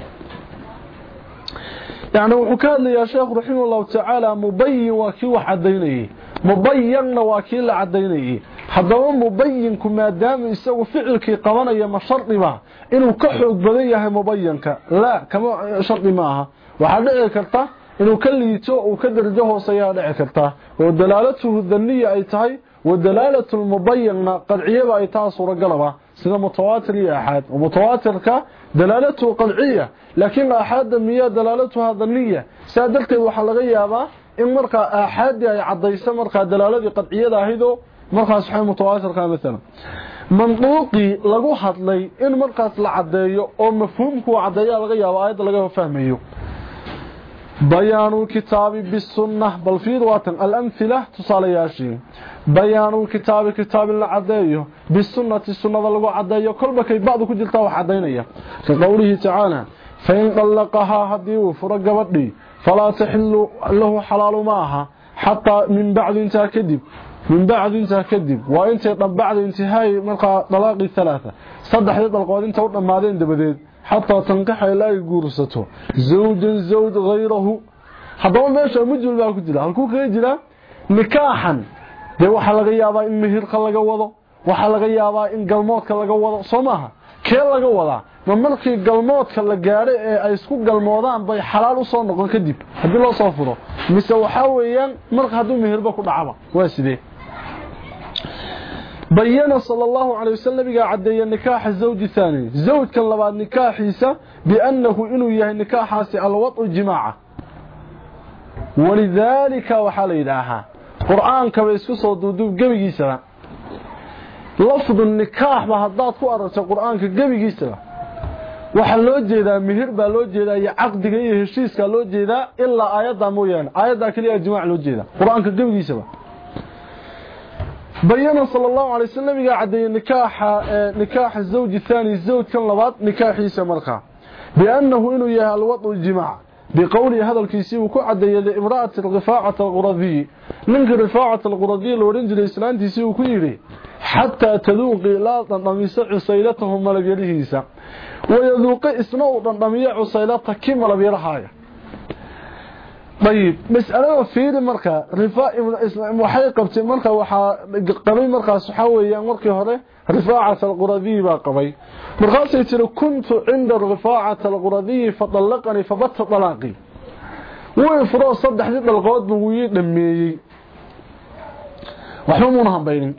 يعني wuxuu ka hadlayaa sheekh raximahullahu ta'ala mubayyin wa kii wax cadeynayay mubayyanna waa kii la cadeynayay haddaba mubayyinku maadaama isagu ficilkii qabanaya ma shardiba inuu ka xoog badan yahay mubayyanka la kama shardi maaha waxa dhici karta inuu ka liito oo ka darajo hooseeya dhici karta oo dalaalatuhu dhanniya ay tahay wa dalaalatu mubayyana qad'iyada ay tahay suuragalaba sida mutawaatir iyo ahad oo mutawaatirka dalaalatu qad'iyya laakiin ahad miya dalaalatuha dhanniya saadalkeed waxa laga yaabaa in marka ahad ay cadayso marka dalaaladii qad'iyada ahido markaas waxa mutawaatirka mesela manduuqi lagu hadlay in markaas la cadeeyo oo mafhuumku cadeeyo laga yaabo ayada laga fahmayo بيان الكتاب بالسنة بل في رواتن الأمثلة تصالياشي بيان الكتاب كتاب العداية بالسنة السنة لغو عداية كل بكي بعض كجلتا وحدينية كقوله تعالى فإن طلقها هديه فرق بدي فلا تحل له حلال معها حتى من بعد انتهى كذب من بعد انتهى كذب وانت بعد انتهاء مرقى طلاق الثلاثة صدح يطلقوا انت وطمادين دبديد حتى تنكح إلى يقورسته زوجا زوج غيره حضور ماشا مجل بها كجلا هلكو كجلا نكاحا دي waxa laga yaabaa in mihirka laga wado waxa laga yaabaa in galmoodka laga wado Soomaha kee laga wadaa ma markii galmoodka la gaaray ee ay isku galmoodaan bay xalaal u soo noqon kadib hadii loo soo furo mise waxa weeyaan marka haduu mihirba ku dhacaba waa sidee بين صلى الله عليه وسلم عدي النكاح الزوج الثاني زوج كان لبعض نكاحيسا بأنه إنه يهي نكاحاسي الوطء الجماعة ولذلك وحال إلها قرآن كبيسكسو دودوب قبيقيسا لفظ النكاح بهداد كوارس القرآن كبيقيسا waxaa loo jeedaa mihir baa loo jeedaa iyo aqdiga iyo heshiiska loo jeedaa ilaa aayada mooyaan aayada kaliya jimaac loo jeedaa quraanka gabigiisaba bayana sallallahu alayhi wasallam iga cadeeyay nikaaha nikaaha zawj thani zawj kan labaad nikaaxiisa marka bianahu inuu yahay alwadu jimaac biqowli hadalkiisi uu ku cadeeyay imraa'at al-ghifa'at al-ghuradi ninka rifa'at al-ghuradi loo oran jiray islaantiisi uu ku yiri hatta taduqi la tanamisa usaylatahum malagyadiisa ويذوق اسمه ضميه عسيلته كما لبيرهايا طيب مساله في marka rifaa waxay qabtay marka waxa qabay markaas waxa weeyaan markii hore rifaacat al-quradi ba qabay markaas ay tiri kuntu inda rifaacat al-quradi fadallaqani fabatta talaqi way furo saddexdii dalqood buu ii dhameeyay waxba ma hanbaynin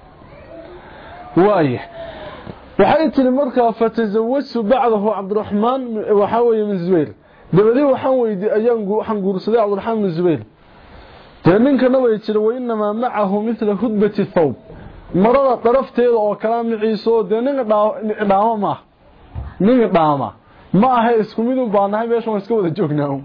waay waxay tiri markaa fatazawwajtu ba'dahu Abdurrahman waxa weeye min Zubayr dabadii waxaan weydiiyay ayaan waxaan guursaday Abdurrahman min Zubayr taninkana way tiri wayna ma ma'ahu mithla hudbati thawb marada tarafteeda oo kala miciiso deeniga dhaama ma ninga dhaama ma aha isku mid u baanahay meesha iska wada joognaa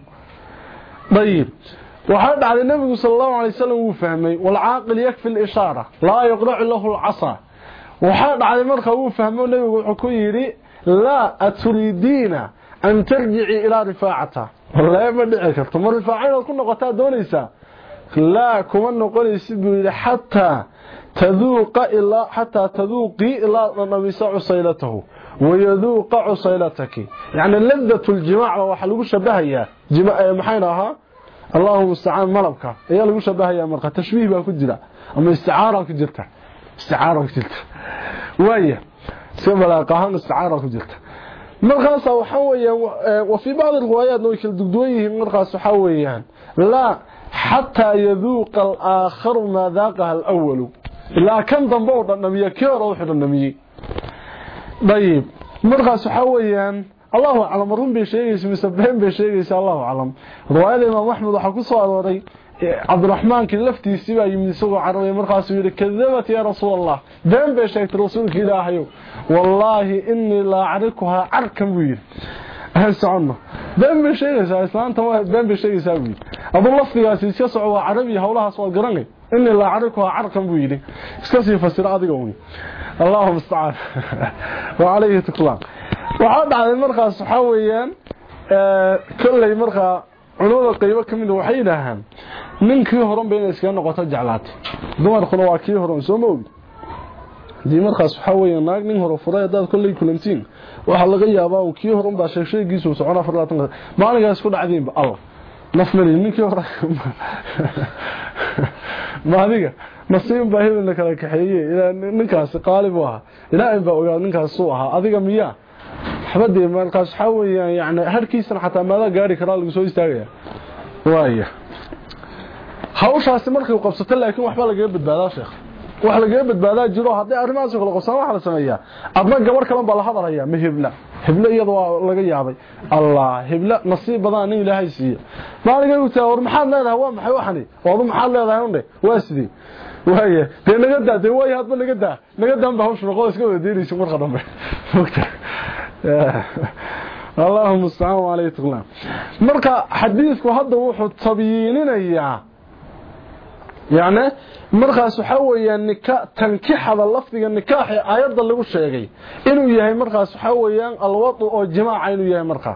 dayib waxa dhacday nabiga sallallahu alayhi wasallam uu fahmay wal aaqil yakfi al ishara la yaqra'u lahu al 'asa waxaa dhacday marka uu fahmo nabigu wuxuu ku yiri la aturidiina an tarji'i ila rifaa'ata wallahi ma dhici karto mar rifaa'ada ku noqotaa doonaysa la kuma noqonaysid buu hatta taduuqa ila hatta taduuqi ila nabisa usaylatahu ويذوق عصيلتك يعني لذة الجماع waxa lagu shabahayaa jimaa maxaynaha Allahu musta'an malabka ayaa lagu shabahayaa marka tashbiih baa ku jira ama isticaara ku jirta isticaara ku jirta وايه سبلا قهان استعاره ku jirta markaas waxa weeyaan wa fi baad riwaayaad oo kala dugdooyihiin markaas waxa weeyaan la hatta yaduuq al-aakhir ma daaqaha al-awwal ila kan dambe oo dhanamiye keero oo xidhanamiye dayib markaas waxa weeyaan Allahu a'lam run bi sheegaysa misabeen bi sheegaysa Allahu a'lam riwaayada Imam Ahmad waxa ku soo arooray Abdurrahman kii laftiisii baa yimid soo carabay markaas uu yiri kadabat ya rasuulullah been bay sheegtay rasuulka Ilaahay wallahi inni la arikuha arkan wiir ahal socno been bay sheegaysaa islaanta waa been bay sheegaysaa wiir abu laftigaasi iska soo carabi hawlahaas waa garanay inni la arikuha arkan wiir iska sii fasir adiga uu Allahu musta'an wa alayhi tuklan waxa dhacday markaas waxa weeyaan ee kullay markaa culimada qaybo kamid waxay yiraahdaan ninkii horan bay iska noqoto jeclaatay dumarkuna waa kii horan soo moog dii markaas waxa weeyaan naag nin hore furay dad kullay kulantiin waxa laga yaabaa uu kii horan baa sheegsheegiisu socona afar iyo labaatan maalinkaas ku dhacdeen ba Allah nafmali ninkii hore maadiga nasiib baa hebelna kala kaxeeyay ilaa ninkaas qaalib ah ilaa in baa ogaa ninkaas soo aha adiga miya xabadii markaas waxa weeyaan yaani harkiisana xataa maada gaari kara lagu soo istaagaya waaya hawshaasi markay qabsato laakiin waxba laga badbaadaa sheekh wax laga badbaadaa jiro hadii arrimahaas kala qabsan waxa la sameeyaa adna gabar kale baa la hadalaya ma hebla hebla iyadoo laga yaabay Allah hebla nasiib badan in Ilaahay siiyo maaliga uu taa war maxaad leedahay waa maxay waxani wadu maxaad leedahay unde waa sidii waaya de naga daa way hadba naga daa naga damba hawsha noqo iska wada deeraysa marka dambe اللهم استعان عليه تقلان marka xadiisku hadda wuxuu tabiininayaa yaani markaas waxa weeyaan nika tankixada lafdiga nikaaxi aayada lagu sheegay inuu yahay markaas waxa weeyaan alwadu oo jimaaca inuu yahay marka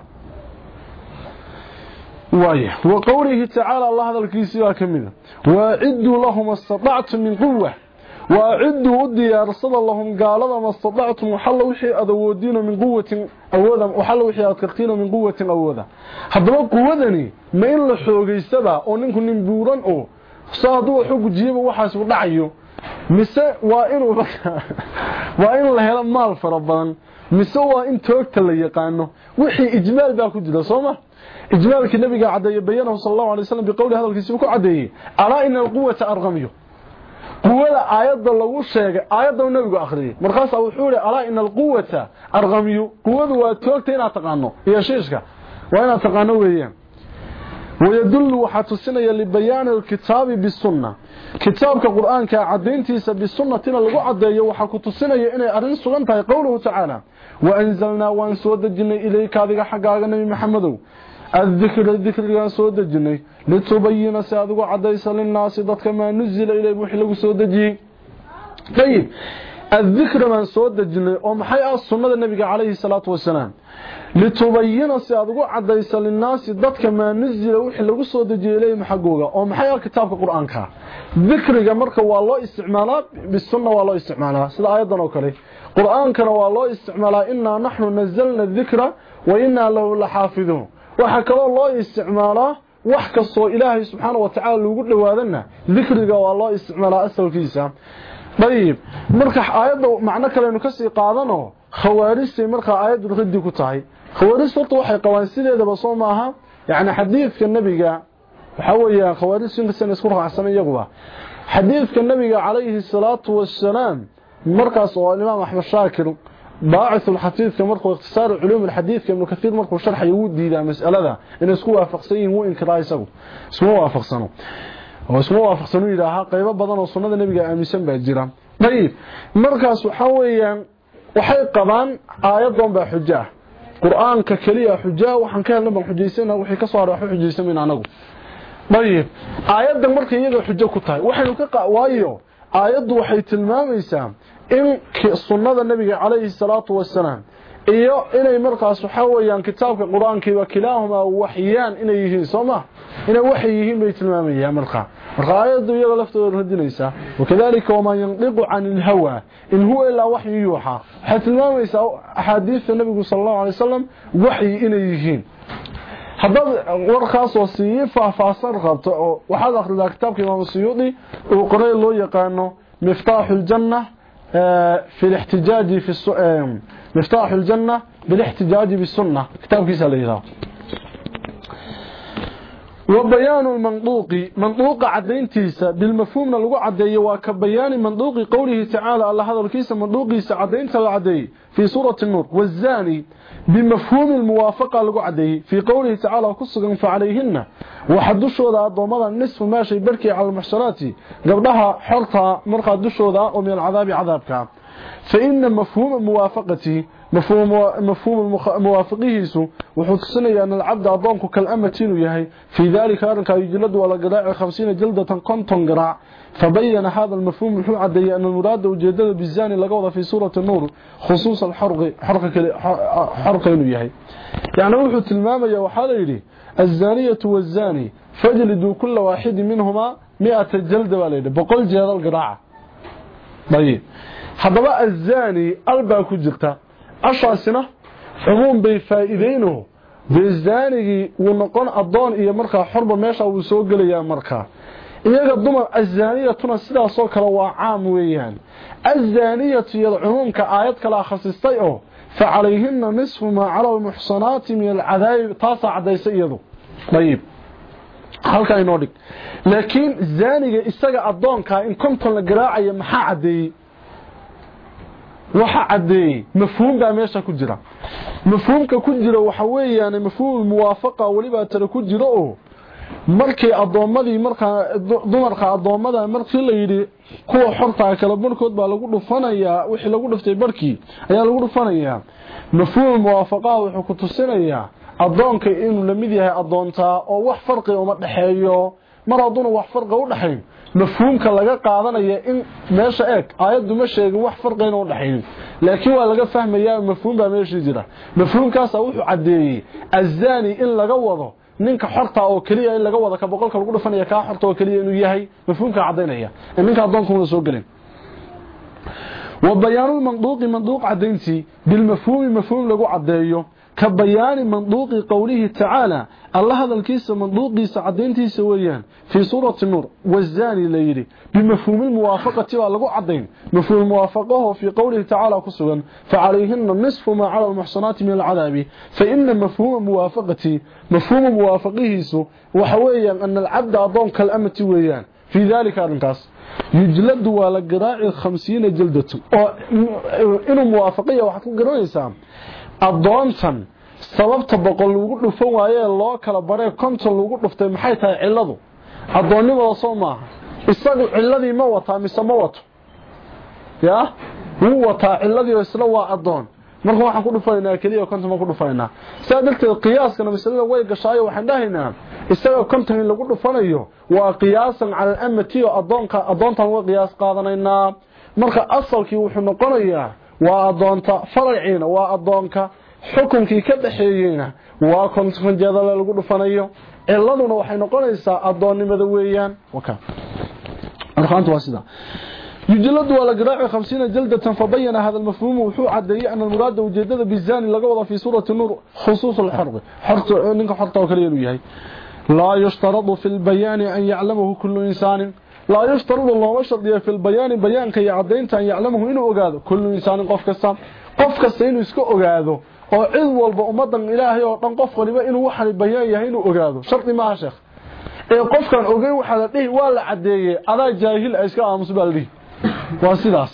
waaye wa qawlihi ta'ala Allah hadalkiisa waa kamida waa'iddu lahum istata'tum min quwwah وأعدوا الديار صلى اللهم قال ما استطعتم وحلوا وحي أذودين من قوة أولا وحلوا وحي أذكرتين من قوة أولا هذا قوتني ما إلا حوغي سبا وننكو ننبوران أو صادوا حوغ جيبا وحاسب دعيو مساء وإنو بكا وإنو لهلا مال فربان مساء وإن توقت اللي يقانو وحي إجمال باكو جدا صوما إجمالك النبي قاعد يبينه صلى الله عليه وسلم بقول هذا الكسيبكو عدي أرى إن القوة أرغميه قوة آيات لو شيغ آيات النبي أخري مرخص أو حوري ألا إن القوة أرغمي قوة وتوقتين أتقانو يا شيشك وين أتقانو ويان ويدل وحتسنة لبيان الكتاب بالسنة كتابك القرآن كعدينتيس بالسنة لغو عدي وحكتسنة إني أرن سغنتها قوله تعالى وأنزلنا وأنسود الجنة إليك هذه حقاق النبي محمد الذكر الذكر وأنسود الجنة لتبين سادق عديس للناس ضدك ما نزل إليه وحلق سود الجنة طيب الذكر من سود الجنة ومحيئة السنة النبي عليه الصلاة والسلام لتبين سادق عديس للناس ضدك ما نزل وحلق سود الجنة إليه محقوقة ومحيئة كتابك القرآن كا ذكرك مركا والله استعمالها بالسنة والله استعمالها سيدا أيضا وكري قرآن كان والله استعمالها إنا نحن نزلنا الذكر وإنا له لحافظون وحكى الله استعمالها وحكى إلهي سبحانه وتعالى وقل له هذا ذكرك والله استعمالها أسهل كيسا طيب مركا آيات معنى كلا نكسي قادنه خوارسي مركا آيات الغدي كتاهي خوارس فرط وحي قوانسيدي إذا بصوا معها يعني حديث كالنبي قال وحاول خوارس ينقسم يسكرها عسنا يقوى حديث كالنبي عليه الصلاة والسلام مركز الإمام أحمد شاكر باعث الحديث كمركز اختصار علوم الحديث كابن كثير مركز شرح يودي إلى مسألة ذا إن اسكوا وافقسيه مو إنكراء يسوي اسمه وافقسنه واسمه وافقسنه إلى ها قيبا بدن وصلنا النبي آمسان بأجرام طيب مركز وحاول وحي قبان آيات ضمبا حجاه قرآن ككلية حجاه وحن كان لما حجيسين وحي كصار حجيسين من عنه طيب آيات مركز يجب حجاه كتاي وحي نكاقا وايو آيات وحي tilmaamaysaa in sunnada nabiga calayhi salaatu wasalaam iyo inay markaas waxa weeyaan kitaabka quraanka kilaahuma waxyaan inay yihiin Soomaa inay waxay yihiin bay tilmaamayaan marka marka aayadu iyaga laftooda radinaysa wakadalika wama yanqiqu anil hawa in huwa illa wahyu yuha waxa tilmaamaysaa ahadiithda nabiga sallallahu alayhi wasallam waxay inay yihiin hadaba warkaas oo si faahfaahsan qabto waxa akhridaa kitaabka Imam Suyuudi oo qoray loo yaqaano miftaaxul janna في الاحتجاج في الس... مفتاح الجنة بالاحتجاج بالسنة كتاب كيسا ليها وبيان المنطوق منطوق عدين تيسا بالمفهوم لغو عدي وكبيان منطوق قوله تعالى الله هذا الكيس منطوق عدين تلعدي في سورة النور والزاني بمفهوم الموافقة لغو عدي في قوله تعالى وكسقا فعليهن وحدشودا ضمدا النصف ماشي بركي على المحشرات قبلها حرطها مرقى دشودا ومن العذاب عذابك فإن مفهوم الموافقة مفهوم مفهوم موافقيه وحدثنا أن العبد أضامك كالأمتين يهي في ذلك أرنك يجلد ولا قراء خمسين جلدة كنتم قراء فبين هذا المفهوم الحعدي أن المراد وجدد بالزاني لقوضة في سورة النور خصوص الحرق حرق حرق يهي يعني وحد المامة وحالي الزانية والزاني فجلدوا كل واحد منهما مئة جلدة واليد بقول جهد القراءة طيب حضباء الزاني أربع كجرتا أشعسنا عموم بفائدينه بالزاني ونقون الضون إيا مركا حرب ماشا وسوق ليا مركا إيا الضمر الزانية تنسيها صوكرا وعام ويان الزانية يدعمون كآيات كلا خصيصتيه فعليهن نصف ما على المحصنات من العذاب تاسع عديس إيضو طيب halka inoo dhig laakiin zaaniga isaga adoonka in konton la garaacayo maxaa cadeeyay waxa cadeeyay mafhuumka meesha ku jira mafhuumka ku jira waxa weeyaan mafhuum muwaafaqa waliba tar ku jira oo markii adoomadii marka dumarka adoomada markii la yiri kuwa xorta kala barkood baa lagu dhufanayaa wixii lagu dhuftay barkii ayaa lagu dhufanayaa mafhuum muwaafaqa wuxuu ku tusinayaa adoonka inuu la mid yahay adoonta oo wax farqi uma dhaxeeyo mar hadduna wax farqi u dhaxeeyo mafhuumka laga qaadanaya in meesha eeg aayadu ma sheegin wax farqi inuu dhaxeeyo laakiin waa laga fahmayaa mafhuum baa meesha jira mafhuumkaas wuxuu cadeeyay azani in laga wado ninka xorta oo kaliya in laga wado ka boqolka lagu dhufanaya ka xorta oo kaliya inuu yahay mafhuumka cadeynaya ninka adoonku la soo galin وبيان المنطوق منطوق عدينتي بالمفهوم مفهوم لغو عديو كبيان منطوق قوله تعالى الله هذا الكيس منطوق عدينتي سويان في سورة النور والزاني ليري بمفهوم الموافقة لغو عدين مفهوم الموافقة في قوله تعالى كسوا فعليهن نصف ما على المحصنات من العذاب فإن مفهوم الموافقة مفهوم موافقه وحويا أن العبد أضام كالأمة ويان في ذلك أرنكاس يجلد ولا قراء خمسين جلدة إنه موافقية وحكو قرانيسا الضوانسان sababta boqol lagu dhufan waaye loo kala baray konton lagu dhuftay maxay tahay ciladu adoonnimada soo maaha isagu ciladii ma wata mise ma wato ya wuu wata ciladii isla waa adoon marka waxaan ku dhufaynaa kaliya konton ma ku dhufaynaa saadalta qiyaaskana misalada way gashaay waxaan dhahaynaa isaga konton lagu dhufanayo waa qiyaasan cala amati oo adoonka adoontan waa qiyaas qaadanaynaa marka asalkii wuxuu noqonayaa waa adoonta farciina waa adoonka xukunkii ka dhaxeeyayna waa konton jeedal lagu dhufanayo ciladuna waxay noqonaysaa adoonnimada weeyaan waka arqaantu waa sida يجلد ولا قراء خمسين جلدة فبين هذا المفهوم وحو عدي أن المراد وجدد بالزاني لقوض في سورة النور خصوص الحرق حرق ننك حرق وكريلو يهي لا يشترط في البيان أن يعلمه كل إنسان لا يشترط الله وشرط في البيان بيان كي يعدين أن يعلمه إنه أقاده كل إنسان قف كسام قف كسين يسكو أقاده وعذ والبأمضا إلهي وطنقف ولما إنه وحل البيان يهي إنه أقاده شرط ما شيخ قف كان أقاده وحل إيه ولا عديه أذا جاهل أسكاء مصبال ليه واسداس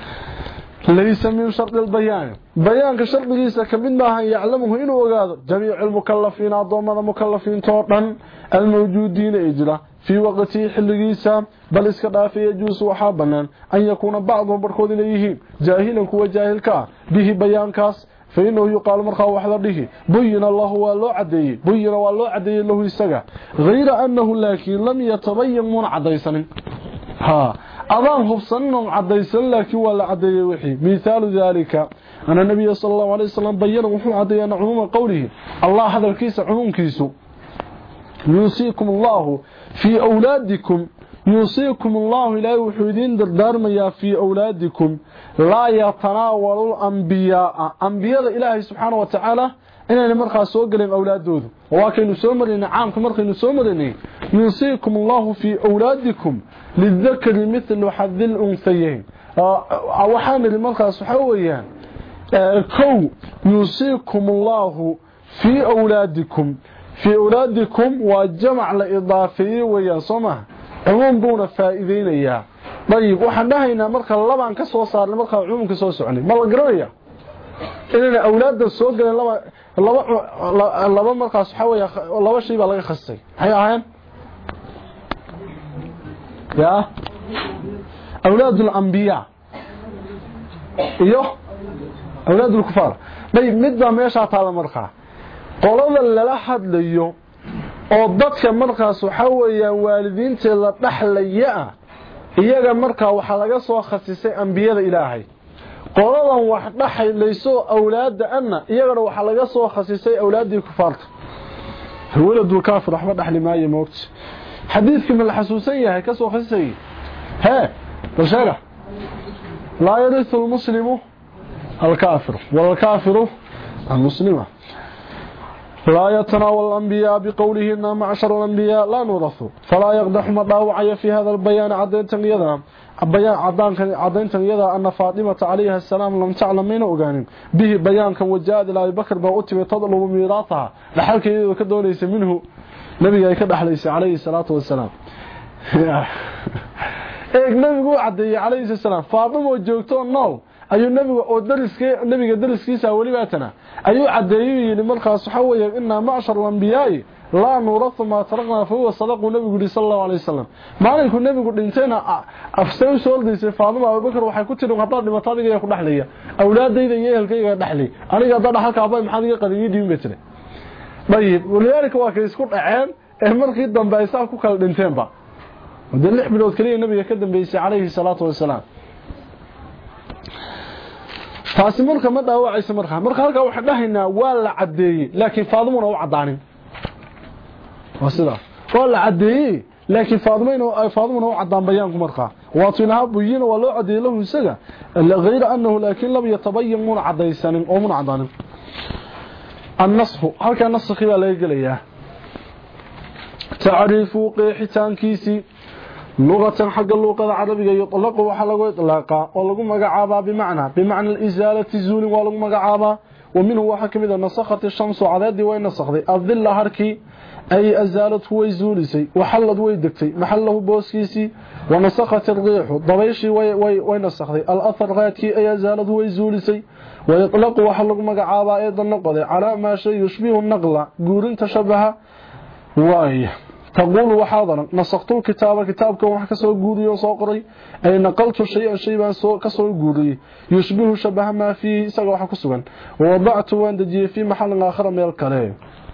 ليس من شرط البيان بيان كشرط ليس كمنها يعلمه إنه وقاده جميع المكلفين ضمن المكلفين طوطا الموجودين إجرا في وقت حلقيسا بل اسكدافي يجوز وحابنا أن يكون بعضهم بركود إليه جاهلا كو جاهلك به بيان كاس فإنه يقال مرخا وحذر به بين الله والله عدي بين والله عدي له يستقى غير أنه لكن لم يتبين من عديسا ها أظن هفصنهم عديسا لكن ولا عدي وحي مثال ذلك أن النبي صلى الله عليه وسلم بيّن وحو عدي أن عموم قوله الله هذا الكيس عموم كيسو يوصيكم الله في أولادكم يوصيكم الله لا وحيدين دردار ميا في أولادكم لا يتناول الأنبياء أنبياء الإله سبحانه وتعالى إننا مرخى سوقلهم أولادهم وواكي نسومرين عامك مرخى نسومرين يوصيكم الله في أولادكم للذكر مثل حظ الأنثيين وحان المرخى سحويا كو يوصيكم الله في أولادكم في أولادكم وجمع لإضافية ويصمه عموم بونا فائدين إياه طيب وحان نهينا مرخى اللبان كسو صار لمرخى عموم كسو سعني ما القرية إننا أولاد السوق اللبا مرخى سحويا اللبا شيء بلغي خصي هيا عين يا أولاد الأنبياء إيوه أولاد الكفار طيب مدى ميشا تعالى مرخى قولنا للا حد ليو oo dadka markaas waxa weeyaan waalidiinta la dhaxlaya iyaga markaa waxa laga soo khasisay anbiyada Ilaahay qoladan wax dhaxlayso awlaada anna iyagana waxa laga soo khasisay awlaadii kufaarta waladu kaafir waxba dhaxli maayo moot xadiidkii ma la xasuusan yahay ka soo khasisay ha rashada la yarithu almuslimu alkaafir walkaafiru almuslima لا يتناول الأنبياء بقوله إن معشر الأنبياء لا نورث فلا يقدح مضاوعي في هذا البيان عدين تنيذا بيان عدين تنيذا أن فاطمة عليها السلام لم تعلم من أغانين به بيان كان وجاد إلى بكر بأتم تطلب ميراثها لحالك يكدون ليس منه نبي يكدح ليس عليه الصلاة والسلام إيه نبي عدي عليه السلام فاطمة وجوكتون نو ayuu nabiga oo dariskii nabiga dariskiisa walibaatana ayuu cadeeyay in markaas waxa weeyaan inna ma'shar al-anbiya'i la nurathu ma tarqna fa huwa sadaqu nabiga sallallahu alayhi wasallam maalinku nabigu dhintayna afsay soo dhintay Faadima Abu Bakar waxay ku tiri hadda dhimatadiga ku dhaxlaya awlaadayda iyo ehelkayga dhaxlay aniga hadda halka abay maxaad iga qadiyay meetire bayid waliyaalka waa ka isku dhaceen ee markii dambe ay saa ku kala dhinteenba wada lix bilood kaliya nabiga ka dambeysay alayhi salatu wasalaam taasi marka ma dhaawacayso marka marka halka waxa dhahaynaa waa la cadeeyay laakiin Faadimuna waa cadaanin wasida waa la cadeeyay laakiin Faadimuna ay Faadimuna waa cadaan bayaanku marka waa tinaha buyina waa loo cadeeyay lahu isaga la غير انه لكن لم يتبين من cadaysanin oo mun cadaanin النصح halka nasxi baa laga galayaa taariifu qeexitaankiisi لغة حق اللغة العربية يطلق وحلق إطلاقا ولغو مقعابا بمعنى بمعنى الإزالة الزول ولغو مقعابا ومنه وحكمه نسخت الشمس عدد وين نسخدي الظل هركي أي أزالت ويزولسي وحلت ويدكتي محله بوسكيسي ونسخت الريح ضبيشي وين نسخدي الأثر غاتي أي أزالت ويزولسي ويطلق وحلق مقعابا أيضا نقضي على ما شيء يشبه النقلة قورين تشبه واي تقول وحاضرا نسخت الكتاب كتابك وحكا سو غوري سو قري اي نقلت شيئا شيئا سو كسو غوري يشبه شبه ما فيه اسغا waxa kusugan وضعت وان دجي في محل اخر ميل كله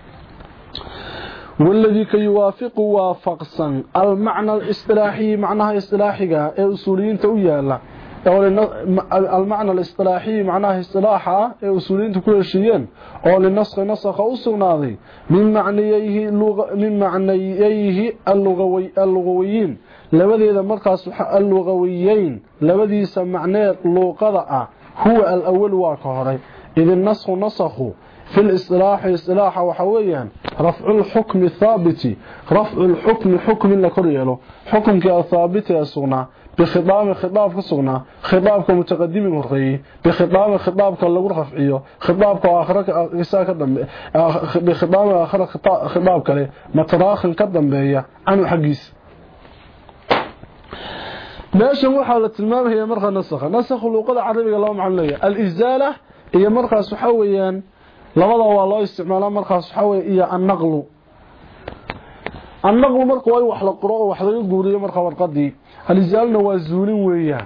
والذي كيوافق وافقسا المعنى الاصطلاحي معناها اصطلاحيا اي اصوليين تو يالا المعنى الاصطلاحي معناه اصطلاحا اي اصوليين ku heshiiyeen oo linasq nasakh u sugnaaday min macnayihi luqa min macnayihi al-lughawi al-lughawiyin labadeeda markaas waxa al-lughawiyin labadiisa macneed luqada ah huwa al-awwal waa ka horay idin nasakh nasakhu في الاصطلاح اصطلاح وحويا رفع الحكم الثابت رفع الحكم حكم لكريله حكم كثابت يسونا بخطاب خطاب كسونا خطاب كمتقدم الرقي بخطاب خطاب كلو رفعيه خطاب اخر اسا كدنب بخطاب اخر خطاب كله متراخ كدنبيه عن حقيس ماشي waxa la tilmaamayaa marka nasakh nasakh luqada carabiga loo macneeyo al-izala iyo markaas waxa weeyaan labada waa loo isticmaalaa markaas waxa weey iyo an-naqlu an-naqlu marka way wax la qoro oo wax laga guuriyo marka warqadii al-izalna waa zuulin weeyaan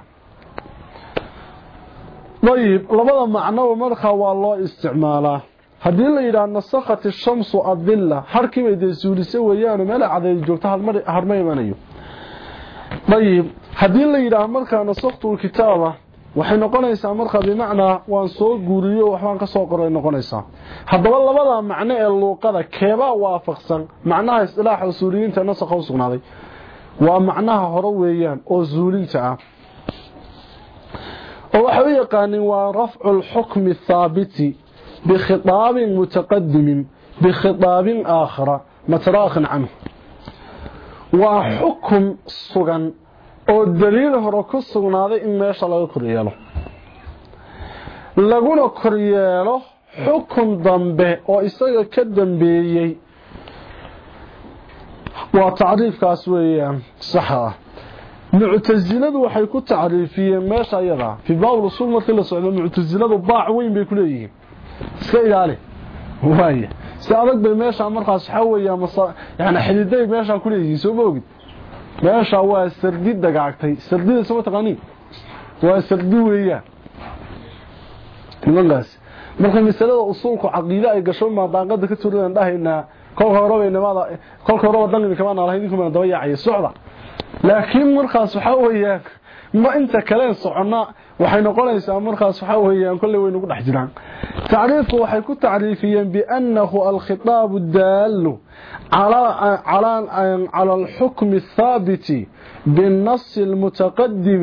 طيب labada macno marka waa loo isticmaalaa hadii la yiraahdo nasakhat ash-shamsu ad-dhilla harkii bay zuulisay weeyaan meel caday joogto hal mar harmay imanayo طيب hadii la yiraahdo marka nasakhtu al-kitaaba waxay noqonaysaa marka bimaana waan soo guuriyo waxaan ka soo qoray noqonaysaa hadaba labada macno ee luqada keeba waafaqsan macnaha istilaax usuuliyiinta nasakh u sugnaaday waa macnaha hore weeyaan oo zuulinta ah oo waxa uu yaqaan waa raf'u al-hukm thabiti bi khitab mutaqaddim bi khitab aakhar matraakhan anhu wa hukm sugan oo daliil hore ku sugnaaday in meesha laga koryeelo laguna koryeelo xukun dambe oo isaga ka dambeeyay waa taariifkaas weeyaan sax ah mu'taziladu waxay ku taariifiyeen meesha ayada fi bawl usul markii la socdo mu'taziladu baac weyn bay ku leeyihiin iska ilaali waay saabad bay meesha markaas waxa weeyaan yaani xididay meesha ku leeyihiin soo moogid meesha waa sardi dagaagtay sardida soo taqaani waa sardi weeyaan nimankaas marka misalada usulku aqeeda ay gasho ma daaqada ka tuuran dhahayna kol hore weynimada kol hore wadanka kama naalahay idinku ma dabayacay socda laakiin markaas waxa weeyaan ma inta kale socona waxay noqonaysaa markaas waxa weeyaan kulli way nagu dhex jiraan taariifku waxay ku taariifiyeen bi annahu al-khitab ad-dal على على على الحكم الثابت بالنص المتقدم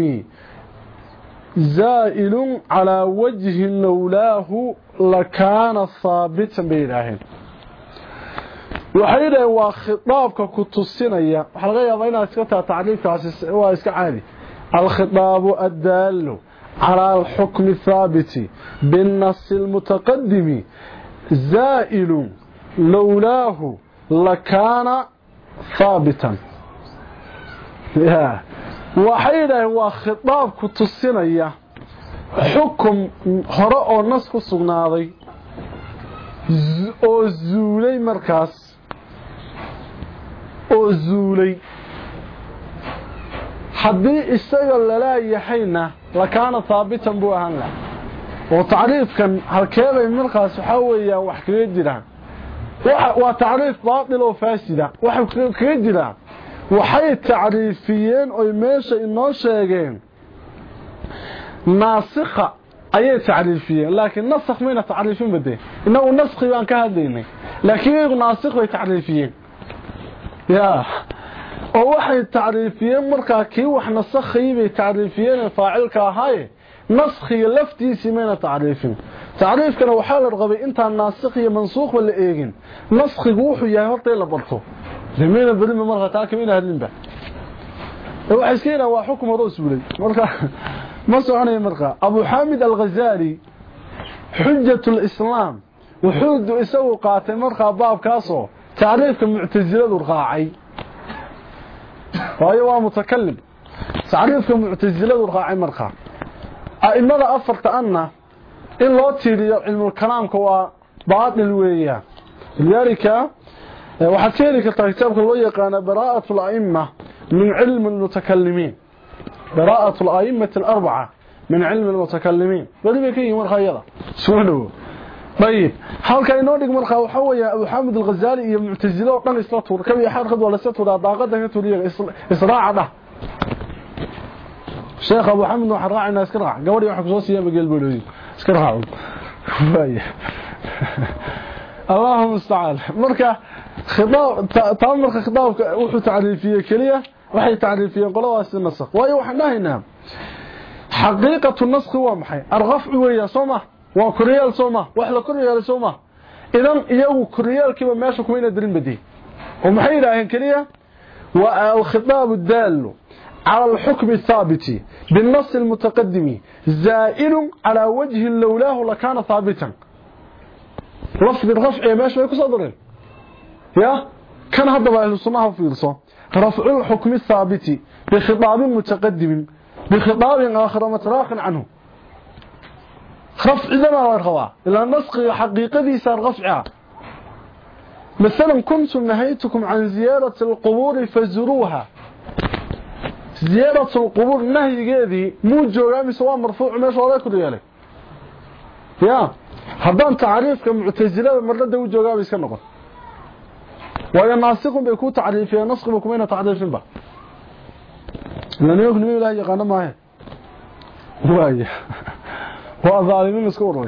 زائل على وجه لولاه لكان ثابتا بينهم وحيدا waa khitaabka ku tusinaya waxa laga yaabaa inaad iska taa taariifkaasi waa iska caadi al-khitab ad-dal على الحكم الثابت بالنص المتقدم زائل لولاه لكان ثابتا يا وحيدا waa khitaab ku tusinaya xukum hore oo nas ku sugnaaday oo zuulay markaas oo zuulay hadii isaga la leeyahayna lakaana thaabitan buu ahaan la oo taariifkan halkeebay markaas waxa weeyaa wax kaga jiraan waa taariif baatil oo faasida waxa kaga jiraan waxay taariifiyeen oo meesha inoo sheegeen naasikha ayay taariifiyeen laakiin nasakh meena taariifin bade inuu naskhi baan ka hadlaynay laakiin naasikh way taariifiyeen ya oo waxay taariifiyeen marka kii wax nasakhay bay taariifiyeen faacilka ahay naskhiga laftiisa meena taariifin taariifkana waxa la rabay inta naasikh iyo mansuukh wala eegin naskhigu wuxuu yahay horta la barto leemeena badin marka taa kamina hadlinba waxa iskeenaa waa xukum rasuulay marka ma soconay marka Abu Hamid al-Ghazali حجة الإسلام وحود إساو قاتل مرخى باب كاسو تعريف المعتزلة الرقاعي وهو متكلم تعريف المعتزلة الرقاعي مرخى أئمة أفرت أن إن الله تيري علم الكلام كوا بعض الوية لذلك وحكيرك كتابك الله يقان براءة الأئمة من علم المتكلمين براءة الأئمة الأربعة من علم المتكلمين ولي كي مرخى يلا سبحانه طيب حال كان نودق مرخى وحوى أبو حامد الغزالي iyo mu'tazilo dhan isla tuur ka yahay xarqad wala satura daaqada ka tuuriyo israacada Sheekh Abu Hamid waxa raacina iska raac gabadhii waxa ku soo siiyay mageel boolooyin iska raac waay Allahu musta'an marka khitaab taamarka khitaabka wuxuu taariifiyay kaliya waxay taariifiyeen qoladaas nasakh waayo waxaan dhahaynaa xaqiiqatu nasakh waa maxay arqafcu weeyaa Soomaa waa koriyal Soomaa wax la koriyal Soomaa idan iyagu koriyalkiiba meesha ku weyn darin badii oo maxay yiraahdeen kaliya waa al-khitaab ad-dal على الحكم الثابت بالنص المتقدم زائل على وجه لولاه لكان ثابتا لفظ الرفع ماشي ما يكسدرين يا كان هذا بقى الصناعه في الصو رفع الحكم الثابت بخطاب متقدم بخطاب اخر متراخ عنه رفع اذا ما رخوا الا النسخ حقيقتي صار رفعها مثلا كنت نهيتكم عن زيارة القبور فزروها زيارة القبور نهيgeedii muu joogaa mise waa marfuuc meesha wada ku dhigay ya haddaan taariifka mu'tazilada marada uu joogaa iska noqon waa naasiqun bay ku taariifiyeen nasqiba kuma ina taariifin ba lana yaqulu ilaahi yaqana maahe waaya waa zaalimin isku waray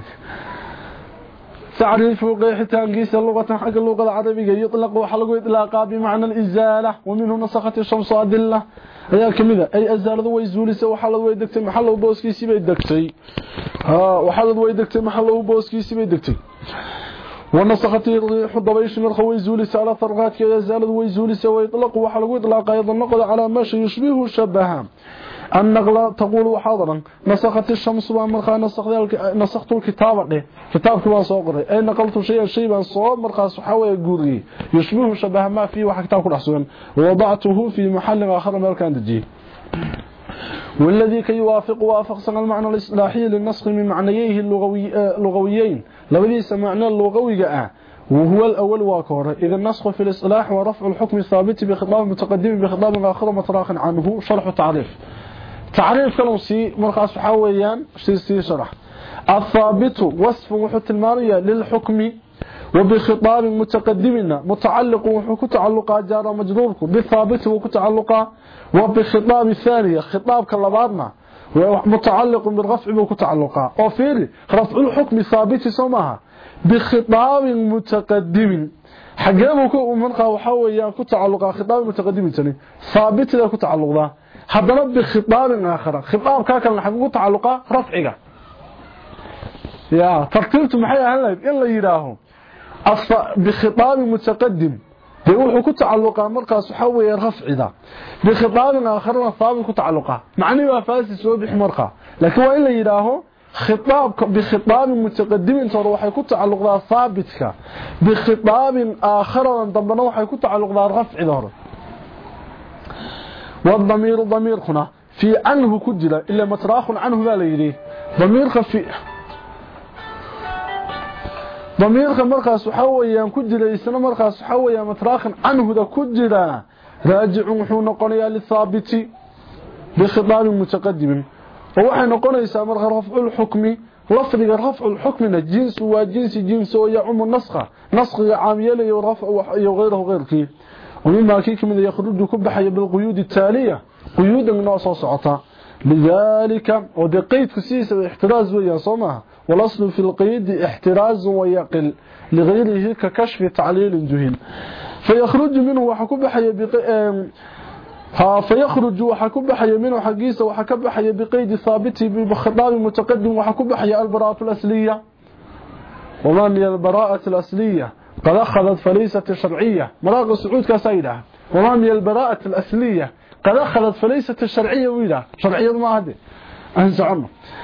تعريف قيحتان قيس اللغة حق اللغة العربية يطلق وحلق إطلاقا بمعنى الإزالة ومنه نسخت الشمس أدلة أي كمذا أي أزالة ويزولس وحلق ويدكتي محله بوسكيسي بيدكتي وحلق ويدكتي محله بوسكيسي بيدكتي ونسخت الريح الضبيش مرخ ويزولس على ثرغات كذا أزالة ويزولس ويطلق وحلق إطلاقا أيضا نقض على ما يشبهه شبها النقلة تقول حاضرا نسخت الشمس ومرخا نسخت الكتاب كتاب كما صغري اي نقلت شيئا شيئا صوب مرخا سحاوي غوري يشبه شبه ما فيه وحا كتاب كدحسن ووضعته في محل اخر ما كان دجي والذي كي يوافق وافق المعنى الاصطلاحي للنسخ من معنييه اللغوي لغويين لبدي سمعنا اللغوي اه وهو الأول واكور إذا النسخ في الإصلاح ورفع الحكم الثابت بخطاب متقدم بخطاب آخر متراخ عنه شرح تعريف تعريف كانوا سي مرخص حويان سي شرح الثابت وصف وحط المارية للحكم وبخطاب متقدمنا متعلق وحكو تعلقا جار مجرورك بالثابت وكو تعلقا وبخطاب الثانية خطاب كاللبادنا متعلق بالرفع وكو تعلقا وفيري رفع الحكم الثابت سماها بخطاب متقدم حقابه مرخا وحويان كو تعلقا خطاب متقدم تاني ثابت لا كو تعلقا حضنا بخطاب آخر خطاب كاكا حقوق تعلقا رفعك يا ترتيبت محي أهلت إلا يراهم بخطاب متقدم بيوحو كتعلقا مركز حوي رفع ذا بخطاب آخر ثابت كتعلقا معني وفاسي سوبح مركا لكن وإلا يراهم خطاب بخطاب متقدم تروحي كتعلقا ثابتك بخطاب آخر ضمنا وحي كتعلقا رفع ذا والضمير ضمير هنا في عنه كجلا إلا متراخ عنه ذا ليري ضمير في ضمير مركز حويا كجلا يسنا مركز حويا متراخ عنه ذا كجلا راجع وحو نقنيا للثابت بخطاب متقدم ووحي نقنيسا مركز رفع الحكم لفظ رفع الحكم الجنس وجنس جنس ويعم النسخه نسخ عاميه ورفع وغيره غير كي ومما كيك من يخرج كبحي بالقيود التالية قيود من نوع صوصعطة لذلك ودقيت كسيسة احتراز ويا صمها والأصل في القيد احتراز ويقل لغيره ككشف تعليل جهل فيخرج منه وحكبحي بقيد فيخرج وحكبحي منه حقيسة وحكبحي بقيد ثابت بخطاب متقدم وحكبحي البراءة الأسلية وما من البراءة الأسلية قد أخذت فليست الشرعية مراغ السعود كسيدة وما من البراءة الأسلية قد أخذت فليست الشرعية ويدا شرعية ما هذه أنزع عنه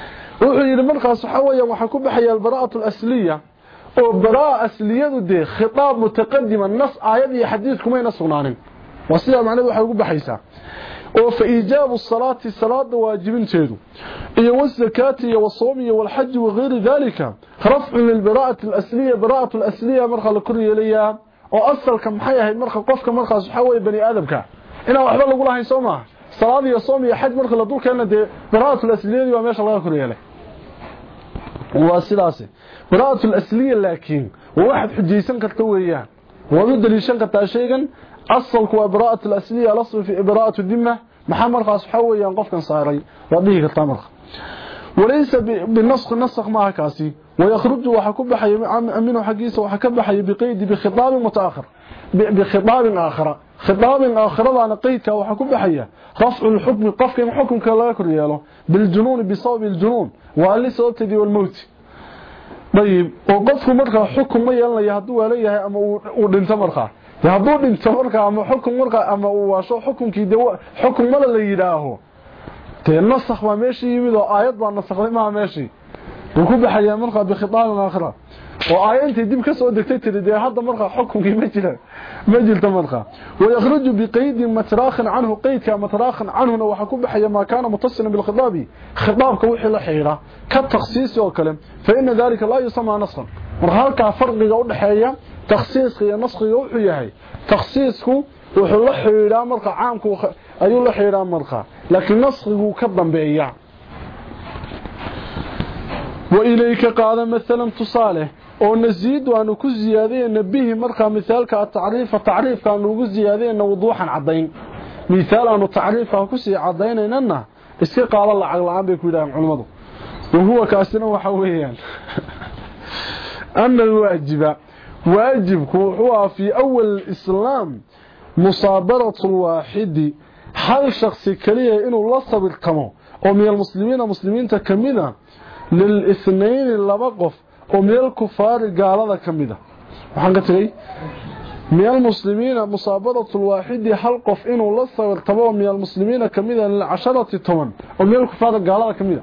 wuxuu yiri markaas waxa weeyaan waxa ku baxaya albaraa'atu al-asliya oo baraa asliyadu de khitaab mutaqaddima nas aayad iyo xadiis kuma ina sugnaanin wasida macnaheedu waxa ugu baxaysa oo fa ijaabu salaati salaada waajibinteedu iyo wasakaati iyo wasoom iyo walxaj iyo غير ذلك raf'u lil baraa'ati al-asliya baraa'atu al-asliya marka la koriyeelaya oo asalka maxay ahayd marka qofka markaas waxa weey bani aadamka ina waxba lagu lahayn Soomaa salaad iyo soom iyo xaj marka la dulkeena de baraa'atu al-asliya waa meesha laga koriyeelay واسلاسه براءة الأسلية لكن وواحد حجيسان كرتا ويان ومن دليشان كرتا شيئا أصل كوا براءة الأسلية الأصل في براءة الذمة محمد خاص حوي ينقف كان صايري وضيه كرتا مرخ وليس بالنسخ النسخ معها كاسي ويخرج وحكب حي أمينه حقيسه وحكب حي بقيد بخطاب متآخر بخطاب آخر خطاب آخر على قيدك وحكب حي رفع الحكم قفك حكم كلا كرياله بالجنون بصوب الجنون وقال سببتدي والموت طيب وقفك مرخا حكم ما يلا يهدو عليه اما ودنت مرخا يهدو دنت مرخا اما حكم مرخا اما واشو حكمكي دو حكم ما لا يراهو تي نسخ ما ماشي يميد ايات با نسخday ما ماشي وكو بخيا مرخا بخطاب اخر وايات ديب كسو دغتay tiri hada marka xukunkii ma jira ma jirto marka ويخرج بقيد متراخ عنه قيد كمتراخ عنه waxa ku baxaya ma kana muttasil bil khitabi khitabka wixii la xiriira ka takhsiis oo kale fa in dalika la yusama nasxan marhalka farqiga u dhaxeeya takhsiiska iyo nasxiga wuxuu yahay takhsiisku wuxuu la xiriira marka caamku ayuu la xiriira marka laakiin nasxigu ka dambeeya وإليك قال مثلا تصالح oo nasiid waanu ku ziyaadeen nabihi marka misaalka taariif taariif kaanu ugu ziyaadeen wuduuxan cadayn misaal aanu taariifka ku sii cadaynayna iska qaala lacag la'aan bay ku yiraahdeen culimadu wuxuu kaasina waxa weeyaan anna waajiba waajibku huwa fi awal islam musabaratu waahidi hal shakhsi kaliya inuu la sabirtamo oo meel muslimiina muslimiinta kamida lil ithnayn laba qof وميل كفار قالada kamida waxaan ka tagay meel muslimiina musaabadatu alwaahid hal qof inuu la sawirtabo meel muslimiina kamida casharati toban oo meel kufaar qaalada kamida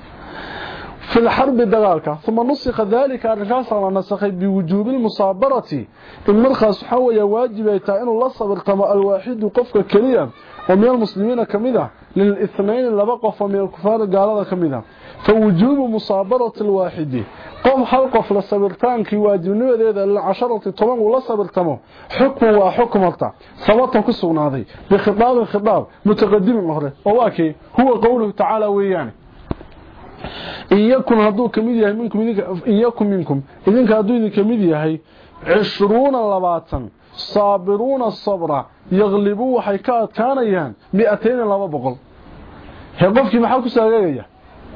في الحرب دغالka ثم نسخ ذلك arkaas la nasakhay biwujuub almusabarati in markaas waxa weeye waajib ay tahay inuu la sawirtamo alwaahid qofka kaliya oo meel muslimiina kamida lil ithnayn laba qof oo meel kufaar qaalada kamida فوجوب مصابرة الواحد قف هل قف لصبرتانكي واجبنيده العشرة طبعا ولا صبرتمو حكم وحكمته ثبت كسغنادي بخطاب خطاب متقدم مهره وواكي هو قوله تعالى ويان إياكم هدو كميد يهي منكم إياكم منكم إذنك هدو إذن كميد يهي عشرون لباتا صابرون الصبر يغلبوا حيكات كان يهان مئتين لبا بقل هي قفكي محاكو ساقايا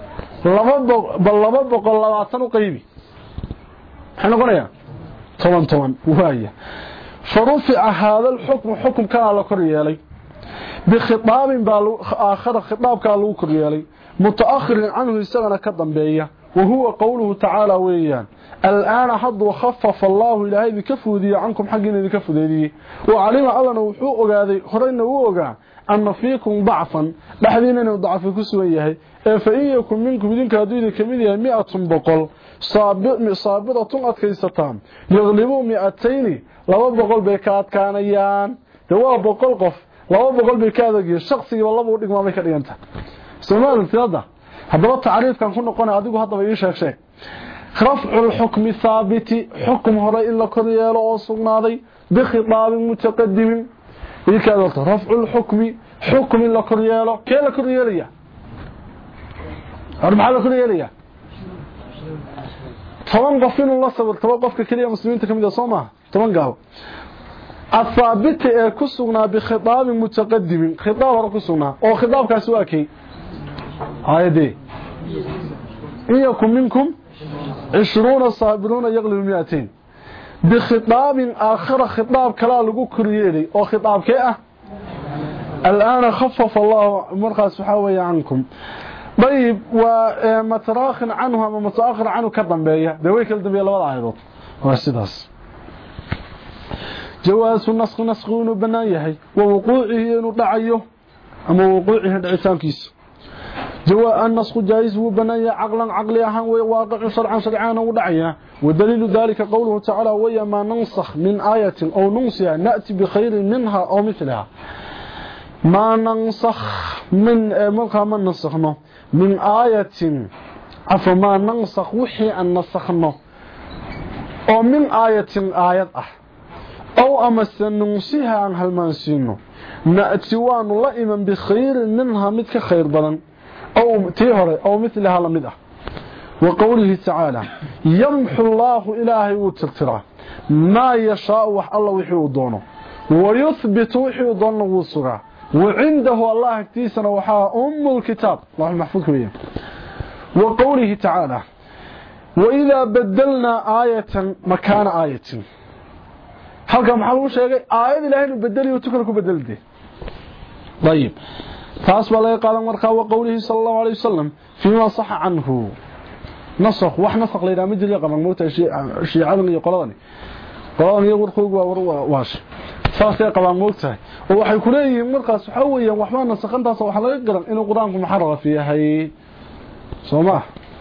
bal laba boqol labaatan u qaybi waxaan qoraya toban toban waaya farufi'a hada al-hukm hukm kana la koryeelay bi khitaabin bal aakhir khitaabka lagu koryeelay mutaakhir anhu isagana ka dambeeya وهو قوله تعالى ويان الآن حد وخفف الله إلهي بكفودي عنكم حقين بكفودي وعلم ألنا وحوق هذا خرين ووقع أن فيكم ضعفا بحذين أنه ضعف كسويه فإن يكن منكم إذنك هدوين كميديا مئة بقل صابرة أتكيستان يغلبوا مئتين لو بقل بيكات كانيان لو بقل قف لو بقل بيكات الشخصي والله بقول لك ما بيكات ينتهي سمال الانتهاء هذا التعريف كان كنا قلنا أدوك هذا بيشيك شيء رفع الحكم ثابت حكم هراء إلا كريال وصنادي بخطاب متقدم يكاد رفع الحكم حكم إلا كريال كيلا كريالية أربع على كريالية طبعا قفين الله صبر طبعا قفك كلية مسلمين تكمل صومها طبعا قال الثابت كسونا بخطاب متقدم خطاب هراء كسونا أو خطاب كاسواكي هايدي إن يكن منكم عشرون صابرون يغلب مئتين بخطاب آخر خطاب كلا لغو كريالي أو خطاب كيه الآن خفف الله مرقى سحاوية عنكم طيب ومتراخ عنه ومتأخر عنه كضم بيه دويك الدبي الله عيضت واسداس جواز النسخ نسخون بنايه ووقوعه ندعيه أما وقوعه دعيتان كيس جواء النسخ جائز وبنيا عقلا عقليا وواقع شرعا شرعا ودعيا ودليل ذلك قوله تعالى ويا ما ننسخ من آية أو ننسها نأتي بخير منها أو مثلها ما ننسخ من ملقى من ننسخنا من آية عفوا ما ننسخ وحي أن ننسخنا أو من آية آية أو أمس ننسيها عن هالمانسينه نأتي وان لئما بخير منها مثل خير بلن أو تيهري أو مثلها لمده وقوله تعالى يمحو الله إلهي وترتره ما يشاء وح الله وحيو دونه ويثبت وحيو دونه وصغى وعنده الله اكتيسنا وحا أم الكتاب الله المحفوظ كبير وقوله تعالى وإذا بدلنا آية مكان آية هل كان محلو شيء آية إلهي نبدلي وتكرك بدلته طيب فأصبح الله قال مرقى وقوله صلى الله عليه وسلم فيما صح عنه نسخ wax nasakh leeyahay ma jiro qaban moota shiicada iyo qoladani qoladani iyo warqoog waa waash saasay qaban moota oo waxay ku leeyihiin markaas waxa weeyaan waxba nasakhantaas waxa laga garan inuu quraanku muharraf yahay sooma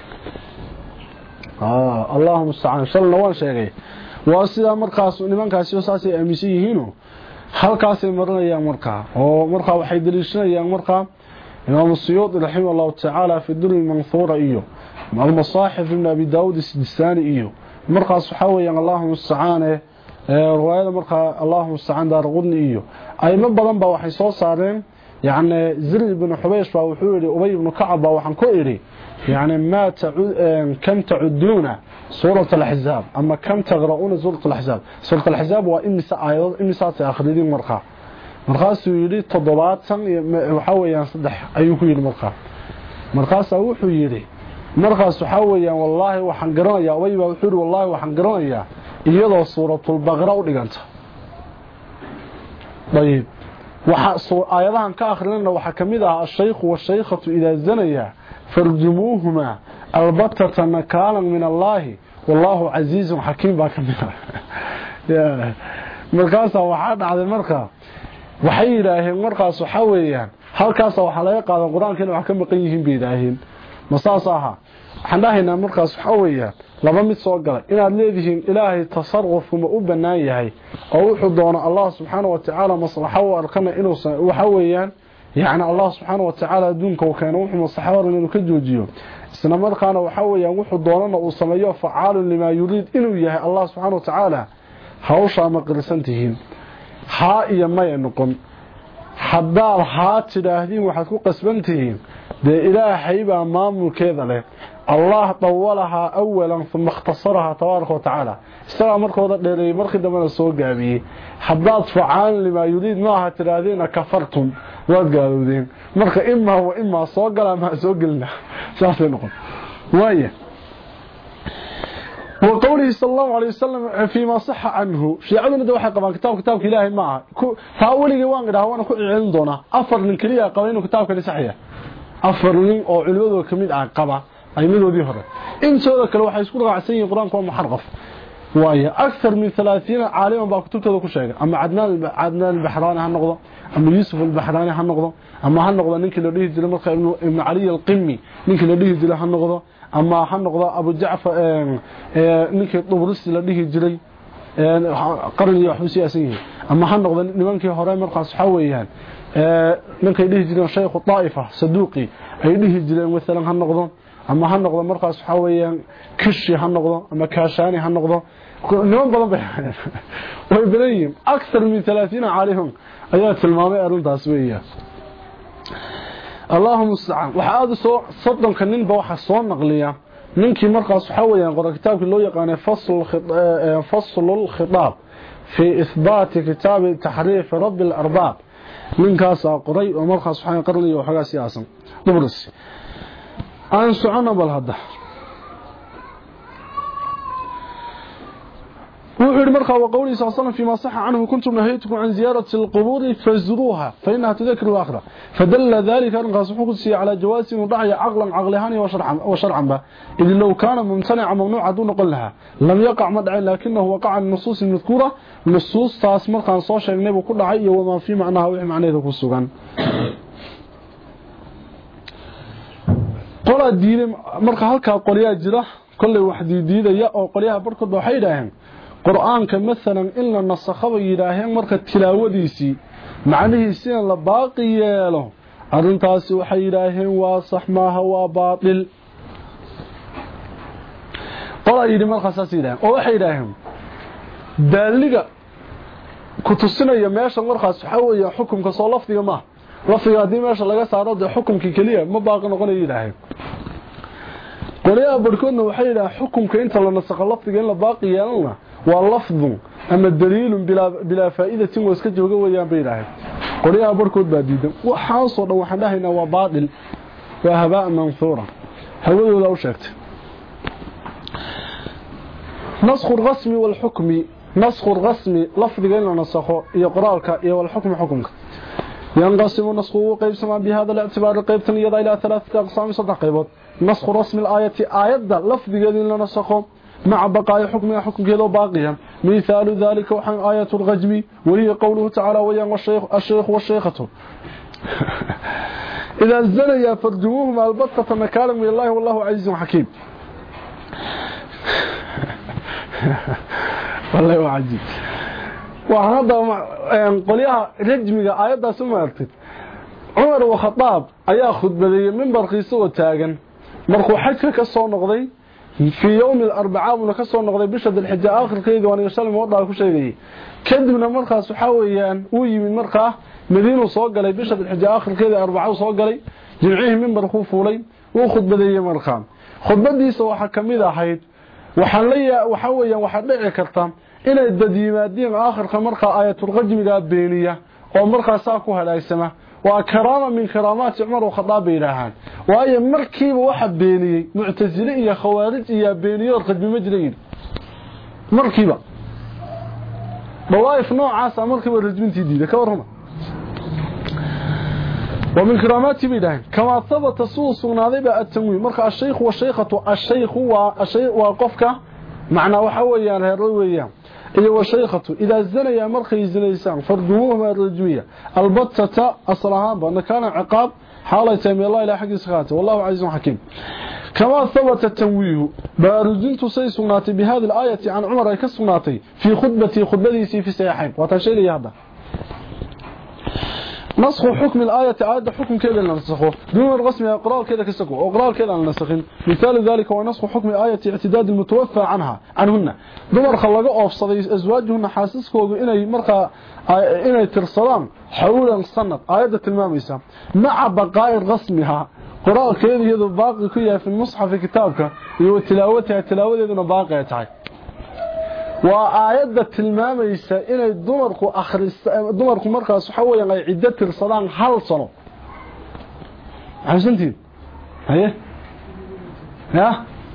ah Allahumma sta'an shalna waan sheegay waa sida markaas nimankaasi oo saasay aaminsan yihiin halkaas ay marinayaan markaa oo markaa waxay daliishanayaan markaa Imam Suyuti rahimahullah ta'ala fi Durr al-Manthura iyo المصاحف من أبي داود السجستاني إيو مرقى صحاوي اللهم السعانة رواية مرقى اللهم السعان دار غضن إيو أي مبضن بوحي صوصارين يعني زر بن حبيش باوحوري أبي بن كعب باوحن كوئري يعني ما تعود كم تعدون سورة الأحزاب أما كم تغرؤون سورة الأحزاب سورة الأحزاب وإمساء آخرين مرقى مرقى سيري تضبات وحاوي صدح أيوكو المرقى مرقى سوحو يري markaas waxa weeyaan wallahi waxaan garanayaa wayba wuxuu wallahi waxaan garanayaa iyadoo suuratul baqara u dhiganta bayib waxa soo aayadahan ka akhrinayna waxa kamid ah ash-shaykh wa shaykhatu ila zanaya farjumuhuma albatta nakalan min Allah wallahu azizun hakim ba kamid ah markaas waxa dhacday markaa waxay yiraahdeen markaas waxa weeyaan halkaas waxa laga qaadan quraanka inuu wax ka maqan yihiin biidaahin masaasaha waxaan dhahaynaa markaas waxa weeyaan laba mid soo galay inaad leedihiin ilaahay tasarruf uma u banaan yahay oo wuxuu doono Allah subhanahu wa ta'ala maslaxa oo arkana inuu waxa weeyaan yaani Allah subhanahu wa ta'ala adduunka uu keeno wuxuu maslaxa inuu ka joojiyo isla markaana waxa weeyaan wuxuu doonana uu sameeyo facaalun lima yurid inuu yahay Allah subhanahu wa ta'ala hawsha ma qirsantihiin ha iyo ma noqon hadaa ha tidaahdeen waxaad ku qasbantihiin de ilaahay baa maamulkeeda leh Allah dawalaha awalan thumma ikhtasaraha tabaaraka wa ta'ala isaga markooda dheeray markii dambe soo gaabiyay hadaad facaan lima yurid ma ha tiraadina kafartum waad gaaloodeen marka imma wa imma soo gala ma soo galna saasay noqon waaya وقوله صلى الله عليه وسلم فيما صح عنه شيعنا ده waxa qabaan kitaab kitaabka ilaahay ma aha taawiliga waan gadaha waan ku cilin doona afar nin kaliya qabaan inuu kitaabka saxiix afar nin oo culimadu kamid ah qaba ay midoodii hore intooda kale waxay isku raacsan yihiin quraanka waa muharraf waaya akthar min thalaathiin caalima baa kutubtooda ku sheegay ama adnaan adnaan al-bahrani ha noqdo ama yusuf al-bahrani ha noqdo ama ha noqdo ninkii la dhihi jiray marka ibn ali al-qimmi ninkii la dhihi jiray ha noqdo ama ha noqdo abu ja'far ee ninkii dubrus la dhihi jiray ee qarni iyo xusiyasan yihiin ama ha noqdo nimankii hore markaas waxa weeyaan ee ninkii dhihi jiray sheekh Taifa Saduqi ay dhihi jireen midalan ha noqdo ama ha noqdo markaas waxa weeyaan kishi ha noqdo ama kaashani ha noqdo niman badan bay way badanyihiin akthar min thalaathiin caalihum ayaa tilmaamay arintaas weeyaan اللهم استعان waxaad soo soddonka ninba waxa soo naqliya ninkii markaas waxa weeyaan qora kitaabka loo yaqaan fasl fasl al-khitab fi ithbat kitab tahrif rabb al-arbab ninkaas qoray oo markaas waxa qarniyo waxa siyaasan dubris aan socona bal hada وحير مرقى وقوله صلى الله عليه وسلم فيما صح عنه كنتم نهيتكم عن زيارة القبور فزروها فإنها تذكر الآخرة فدل ذلك أن قاسحوك السيء على جواسي وضعي عقلا عقلهاني وشرعا, وشرعا به إذ لو كان ممتنعا ممنوعا دون قلها لم يقع مدعي لكنه وقع النصوص المذكورة نصوص تاس مرقى صوشا النبي كل عي وما في معناها وإيه معناه ذلك السوغان qola diiday marka halka qoliya jira kulli wax diidaya oo qoliyaha barkood waxay yiraahdeen quraanka midalan in la nasakho yiraahdeen marka tilaawadiisi macnihiisa la baaqi yeelo arintaasi waxay yiraahdeen waa sax maaha waa baatil qola yiri marka saas yiraahdeen oo waxay yiraahdeen daaliga ku tusinaya meesha markaas waxa weeye xukunka soo lafdiga ma lafdiga hadii meesha laga saaro de xukunkii kaliya ma baaqi noqonayo yiraahdeen qoliyaha barkoodna waxay yiraahdeen xukunka inta la nasakho lafdiga in la baaqi yeelana waa lafdu ama daliil bila bila faa'iidatin oo iska jooga weeyaan bay yiraahdeen qoliyaha barkood baa diidan waxaan soo dhan waxaan dhahaynaa waa baatil waa habaa manthura hawadooda u sheegtay nasxu rasmi wal hukmi nasxu rasmi lafdiga in la nasakho iyo qoraalka iyo wal hukmi xukunka ينقسم النسخ قيبسما بهذا الاعتبار قيبتن يدا إلى ثلاثة أقسام صدح قيبات نسخ رسم الآية آية لفظ الذي لنسخه مع بقاء حكم حكم كذا باقيا مثال ذلك وحن آية الغجم وهي قوله تعالى ويان الشيخ الشيخ والشيخة إذا الزنيا فرجموهما البطة نكالا من الله والله عزيز حكيم والله عجيب وهذا قليها رجمي آيات سمعتك عمر وخطاب ayaa khudbadeeyay minbarkiisa oo taagan markuu xajka ka soo noqday fi yawm al-arba'a uu ka soo noqday bisha dhulxijja aakhirkeedii waan shalay moodaa ku sheegay kadibna markaas waxa weeyaan uu yimid markaa madiina soo galay bisha dhulxijja aakhirkeedii arba'a soo galay jilcihi minbarku fuulay uu khudbadeeyay markaa khudbadiisa waxa kamid ahayd waxa la waxa weeyaan waxa dhici karta inay dad yimaadeen aakhirka markaa aayatul qajmiga beeniya oo markaas ku halaagsama وكرامة من كرامات عمر وخطاب إلهان وأي مركب واحد بيني معتزلية خوارجية بيني ورقد بمجرين مركبة بوايف نوع عاسى مركبة الرجمين تديدة كورهما ومن كرامات بإلهان كما ثبت سوس ناظبة التنوي مركب الشيخ والشيخة الشيخ والشيخ وقفك معنى وحويان هيرويان إيه وشيخة إذا الزنيا مرخي الزنيسان فردوهما الرجمية البطة أصلها بأن كان عقاب حالة تيمي الله إلى حق سخاته والله عزيز حكيم كما ثبت التنويه بأرجنت سيسوناتي بهذه الآية عن عمر يكسوناتي في خطبتي خطبتي في سياحين وتشيري هذا نسخ حكم الآية عاد حكم كذا لنسخه دون الرسم إقرار كذا كسكو وإقرار كذا لنسخين مثال ذلك هو نسخ حكم الآية اعتداد المتوفى عنها عنهن دمر خلقوا أفصدي أزواجهن حاسسكو إني مرقى إني ترسلان حولا الصنط آية الماميسة مع بقاء رسمها قراء كذا يذو باقي كيها في المصحف في كتابك يو تلاوتها تلاوة يذو باقي يتعي وآيات tilmaamaysa inay dumarku akhristo dumarku markaas waxa weeyaan ay ciidda tirsadaan hal sano xasantii haye ya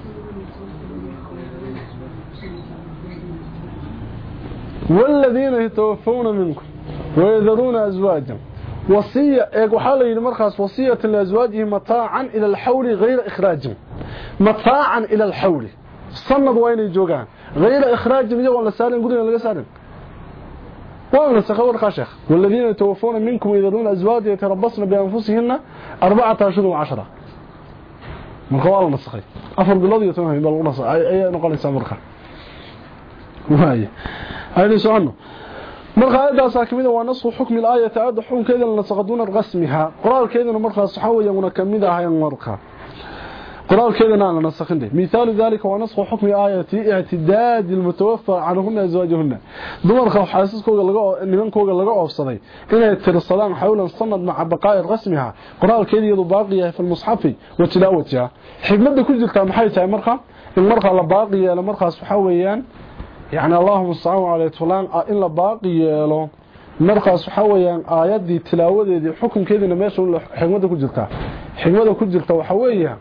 والذين يتوفون منكم ويذرون ازواجا وصيه اي waxa la yiri markaas wasiyatu liazwaajihim mata'an ila al-hawl ghayra ikhraj mata'an ila al-hawl sanad waa inay joogaan غير إخراج من ولا سالم قلنا لقى سالم ولا سخور خاشخ والذين يتوفون منكم ويذرون أزواج يتربصن بأنفسهن أربعة أشهر وعشرة من قوال المسخي أفرد الله يتوفون بالغنص أي نقل إنسان مرخى وهي هذا سؤالنا مرخى هذا ساكمين ونصف حكم الآية تعد حكم كذا لنسقدون رسمها قرار كذا مرخى صحوية ونكمدها هي مرخى قرآن كذا نعلم نسخين ده مثال ذلك هو نسخ حكم آية اعتداد المتوفى عنهن أزواجهن دمر خو حاسسكوغا لغا نمنكوغا لغا اوفسداي inay tirsadaan xawlan sanad maca baqaay rasmiha quraal keediyo baaqiya fi المصحف وتلاوتها xigmada ku jirta maxay tahay marka in marka la baaqiyo la markaas waxa weeyaan yaani Allahumma salli alayhi tulan in la baaqiyo markaas waxa weeyaan aayadii tilaawadeedii xukunkeedina meesha xigmada ku jirta xigmada ku jirta waxa weeyaan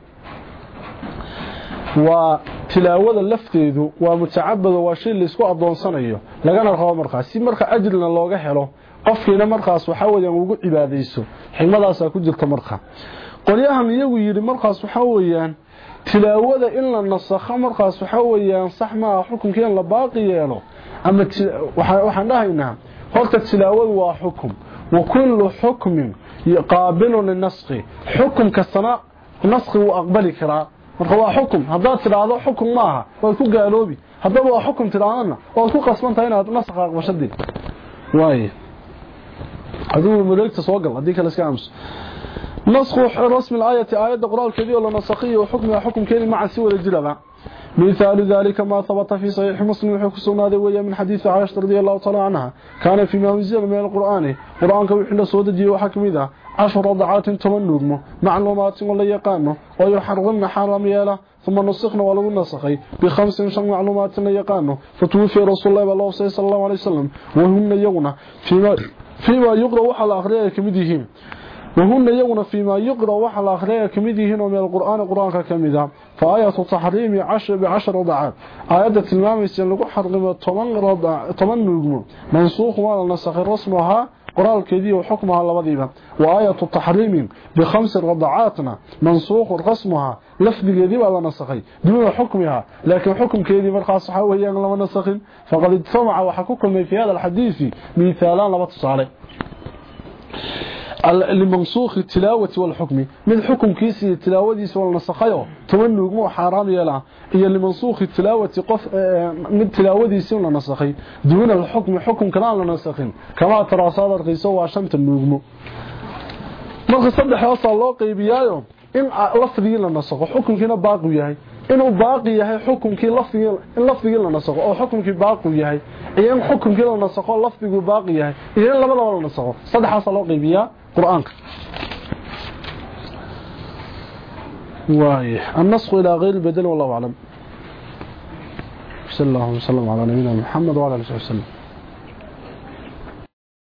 وتلاوه لفتيدو ومتعبد وشيء اللي اسكو ادونسanayo lagana rabo markaas si marka ajrina looga helo qofkiina markaas waxa weeyaan ugu cibaadeyso xigmadaas ku jirta marka qoliyahan iyagu yiri markaas waxa weeyaan tilaawada in la nasakho markaas waxa weeyaan sax ma xukunkeen la baaqi yeelo ama waxaan dhahaynaa horta tilaawadu waa xukum wa kullu hukmin yaqabilu lin-nasxi xukum kasana naskhi uu aqbali karaa marka waa xukum hadaa tiraado xukum maaha way ku gaaloobi hadaa waa xukum tiraadana oo ku qasbantahay inaad naskhi aqbashadii waay aduu maleegta soo gal hadii kala iska aamus نسخ رسم الآية آية قرآن الكذي ولا نسخية وحكمها حكم كلمة مع سوى الجلبة مثال ذلك ما ثبت في صحيح مسلم وحكسنا ذوية من حديث عائشة رضي الله تعالى عنها كان فيما وزير من القرآن قرآن كوحل سودجي وحكم ذا عشر رضعات تمنهم معلومات ولا يقانه ويحرمن حرام ياله ثم نسخنا ولو نسخي بخمس شن معلومات لا يقانه فتوفي رسول الله صلى الله عليه وسلم وهم يونا فيما فيما يقرأ وحل آخرية كمديهم وهن يغن فيما يقرأ وحل آخرية كمديهن من القرآن قرآن كمدها فآية تحريم عشر بعشر رضعات آية المامس يلقوا حرم طمان نجم منسوخ ولا نسخ رسمها قرآن الكذي وحكمها لبضيبا وآية التحريم بخمس رضعاتنا منسوخ رسمها لفظ كذي ولا نسخي دون حكمها لكن حكم كذي مرخص وهي لما نسخ فقد اجتمع وحكمكم في هذا الحديث مثالان لبطس عليه المنسوخ التلاوة والحكم من حكم كيسي التلاوة دي سوى النسخية تمنوا جموع حرام يلا هي المنسوخ التلاوة قف من التلاوة دي سوى النسخي دون الحكم حكم كلام النسخين كما ترى صادر قيسوا عشان تنجموا مرخ صدح أصلا الله قيبيايو إن لفظي للنسخ حكم كنا باقي ياهي إنه باقي ياهي حكم كي لفظي لفظي للنسخ أو حكم كي باقي ياهي إن حكم كي للنسخ لفظي باقي ياهي إن لما لما للنسخ صدح أصلا الله قيبيا قرآنك واي النسخ إلى غير البدل والله أعلم صلى الله وسلم على نبينا محمد وعلى آله وسلم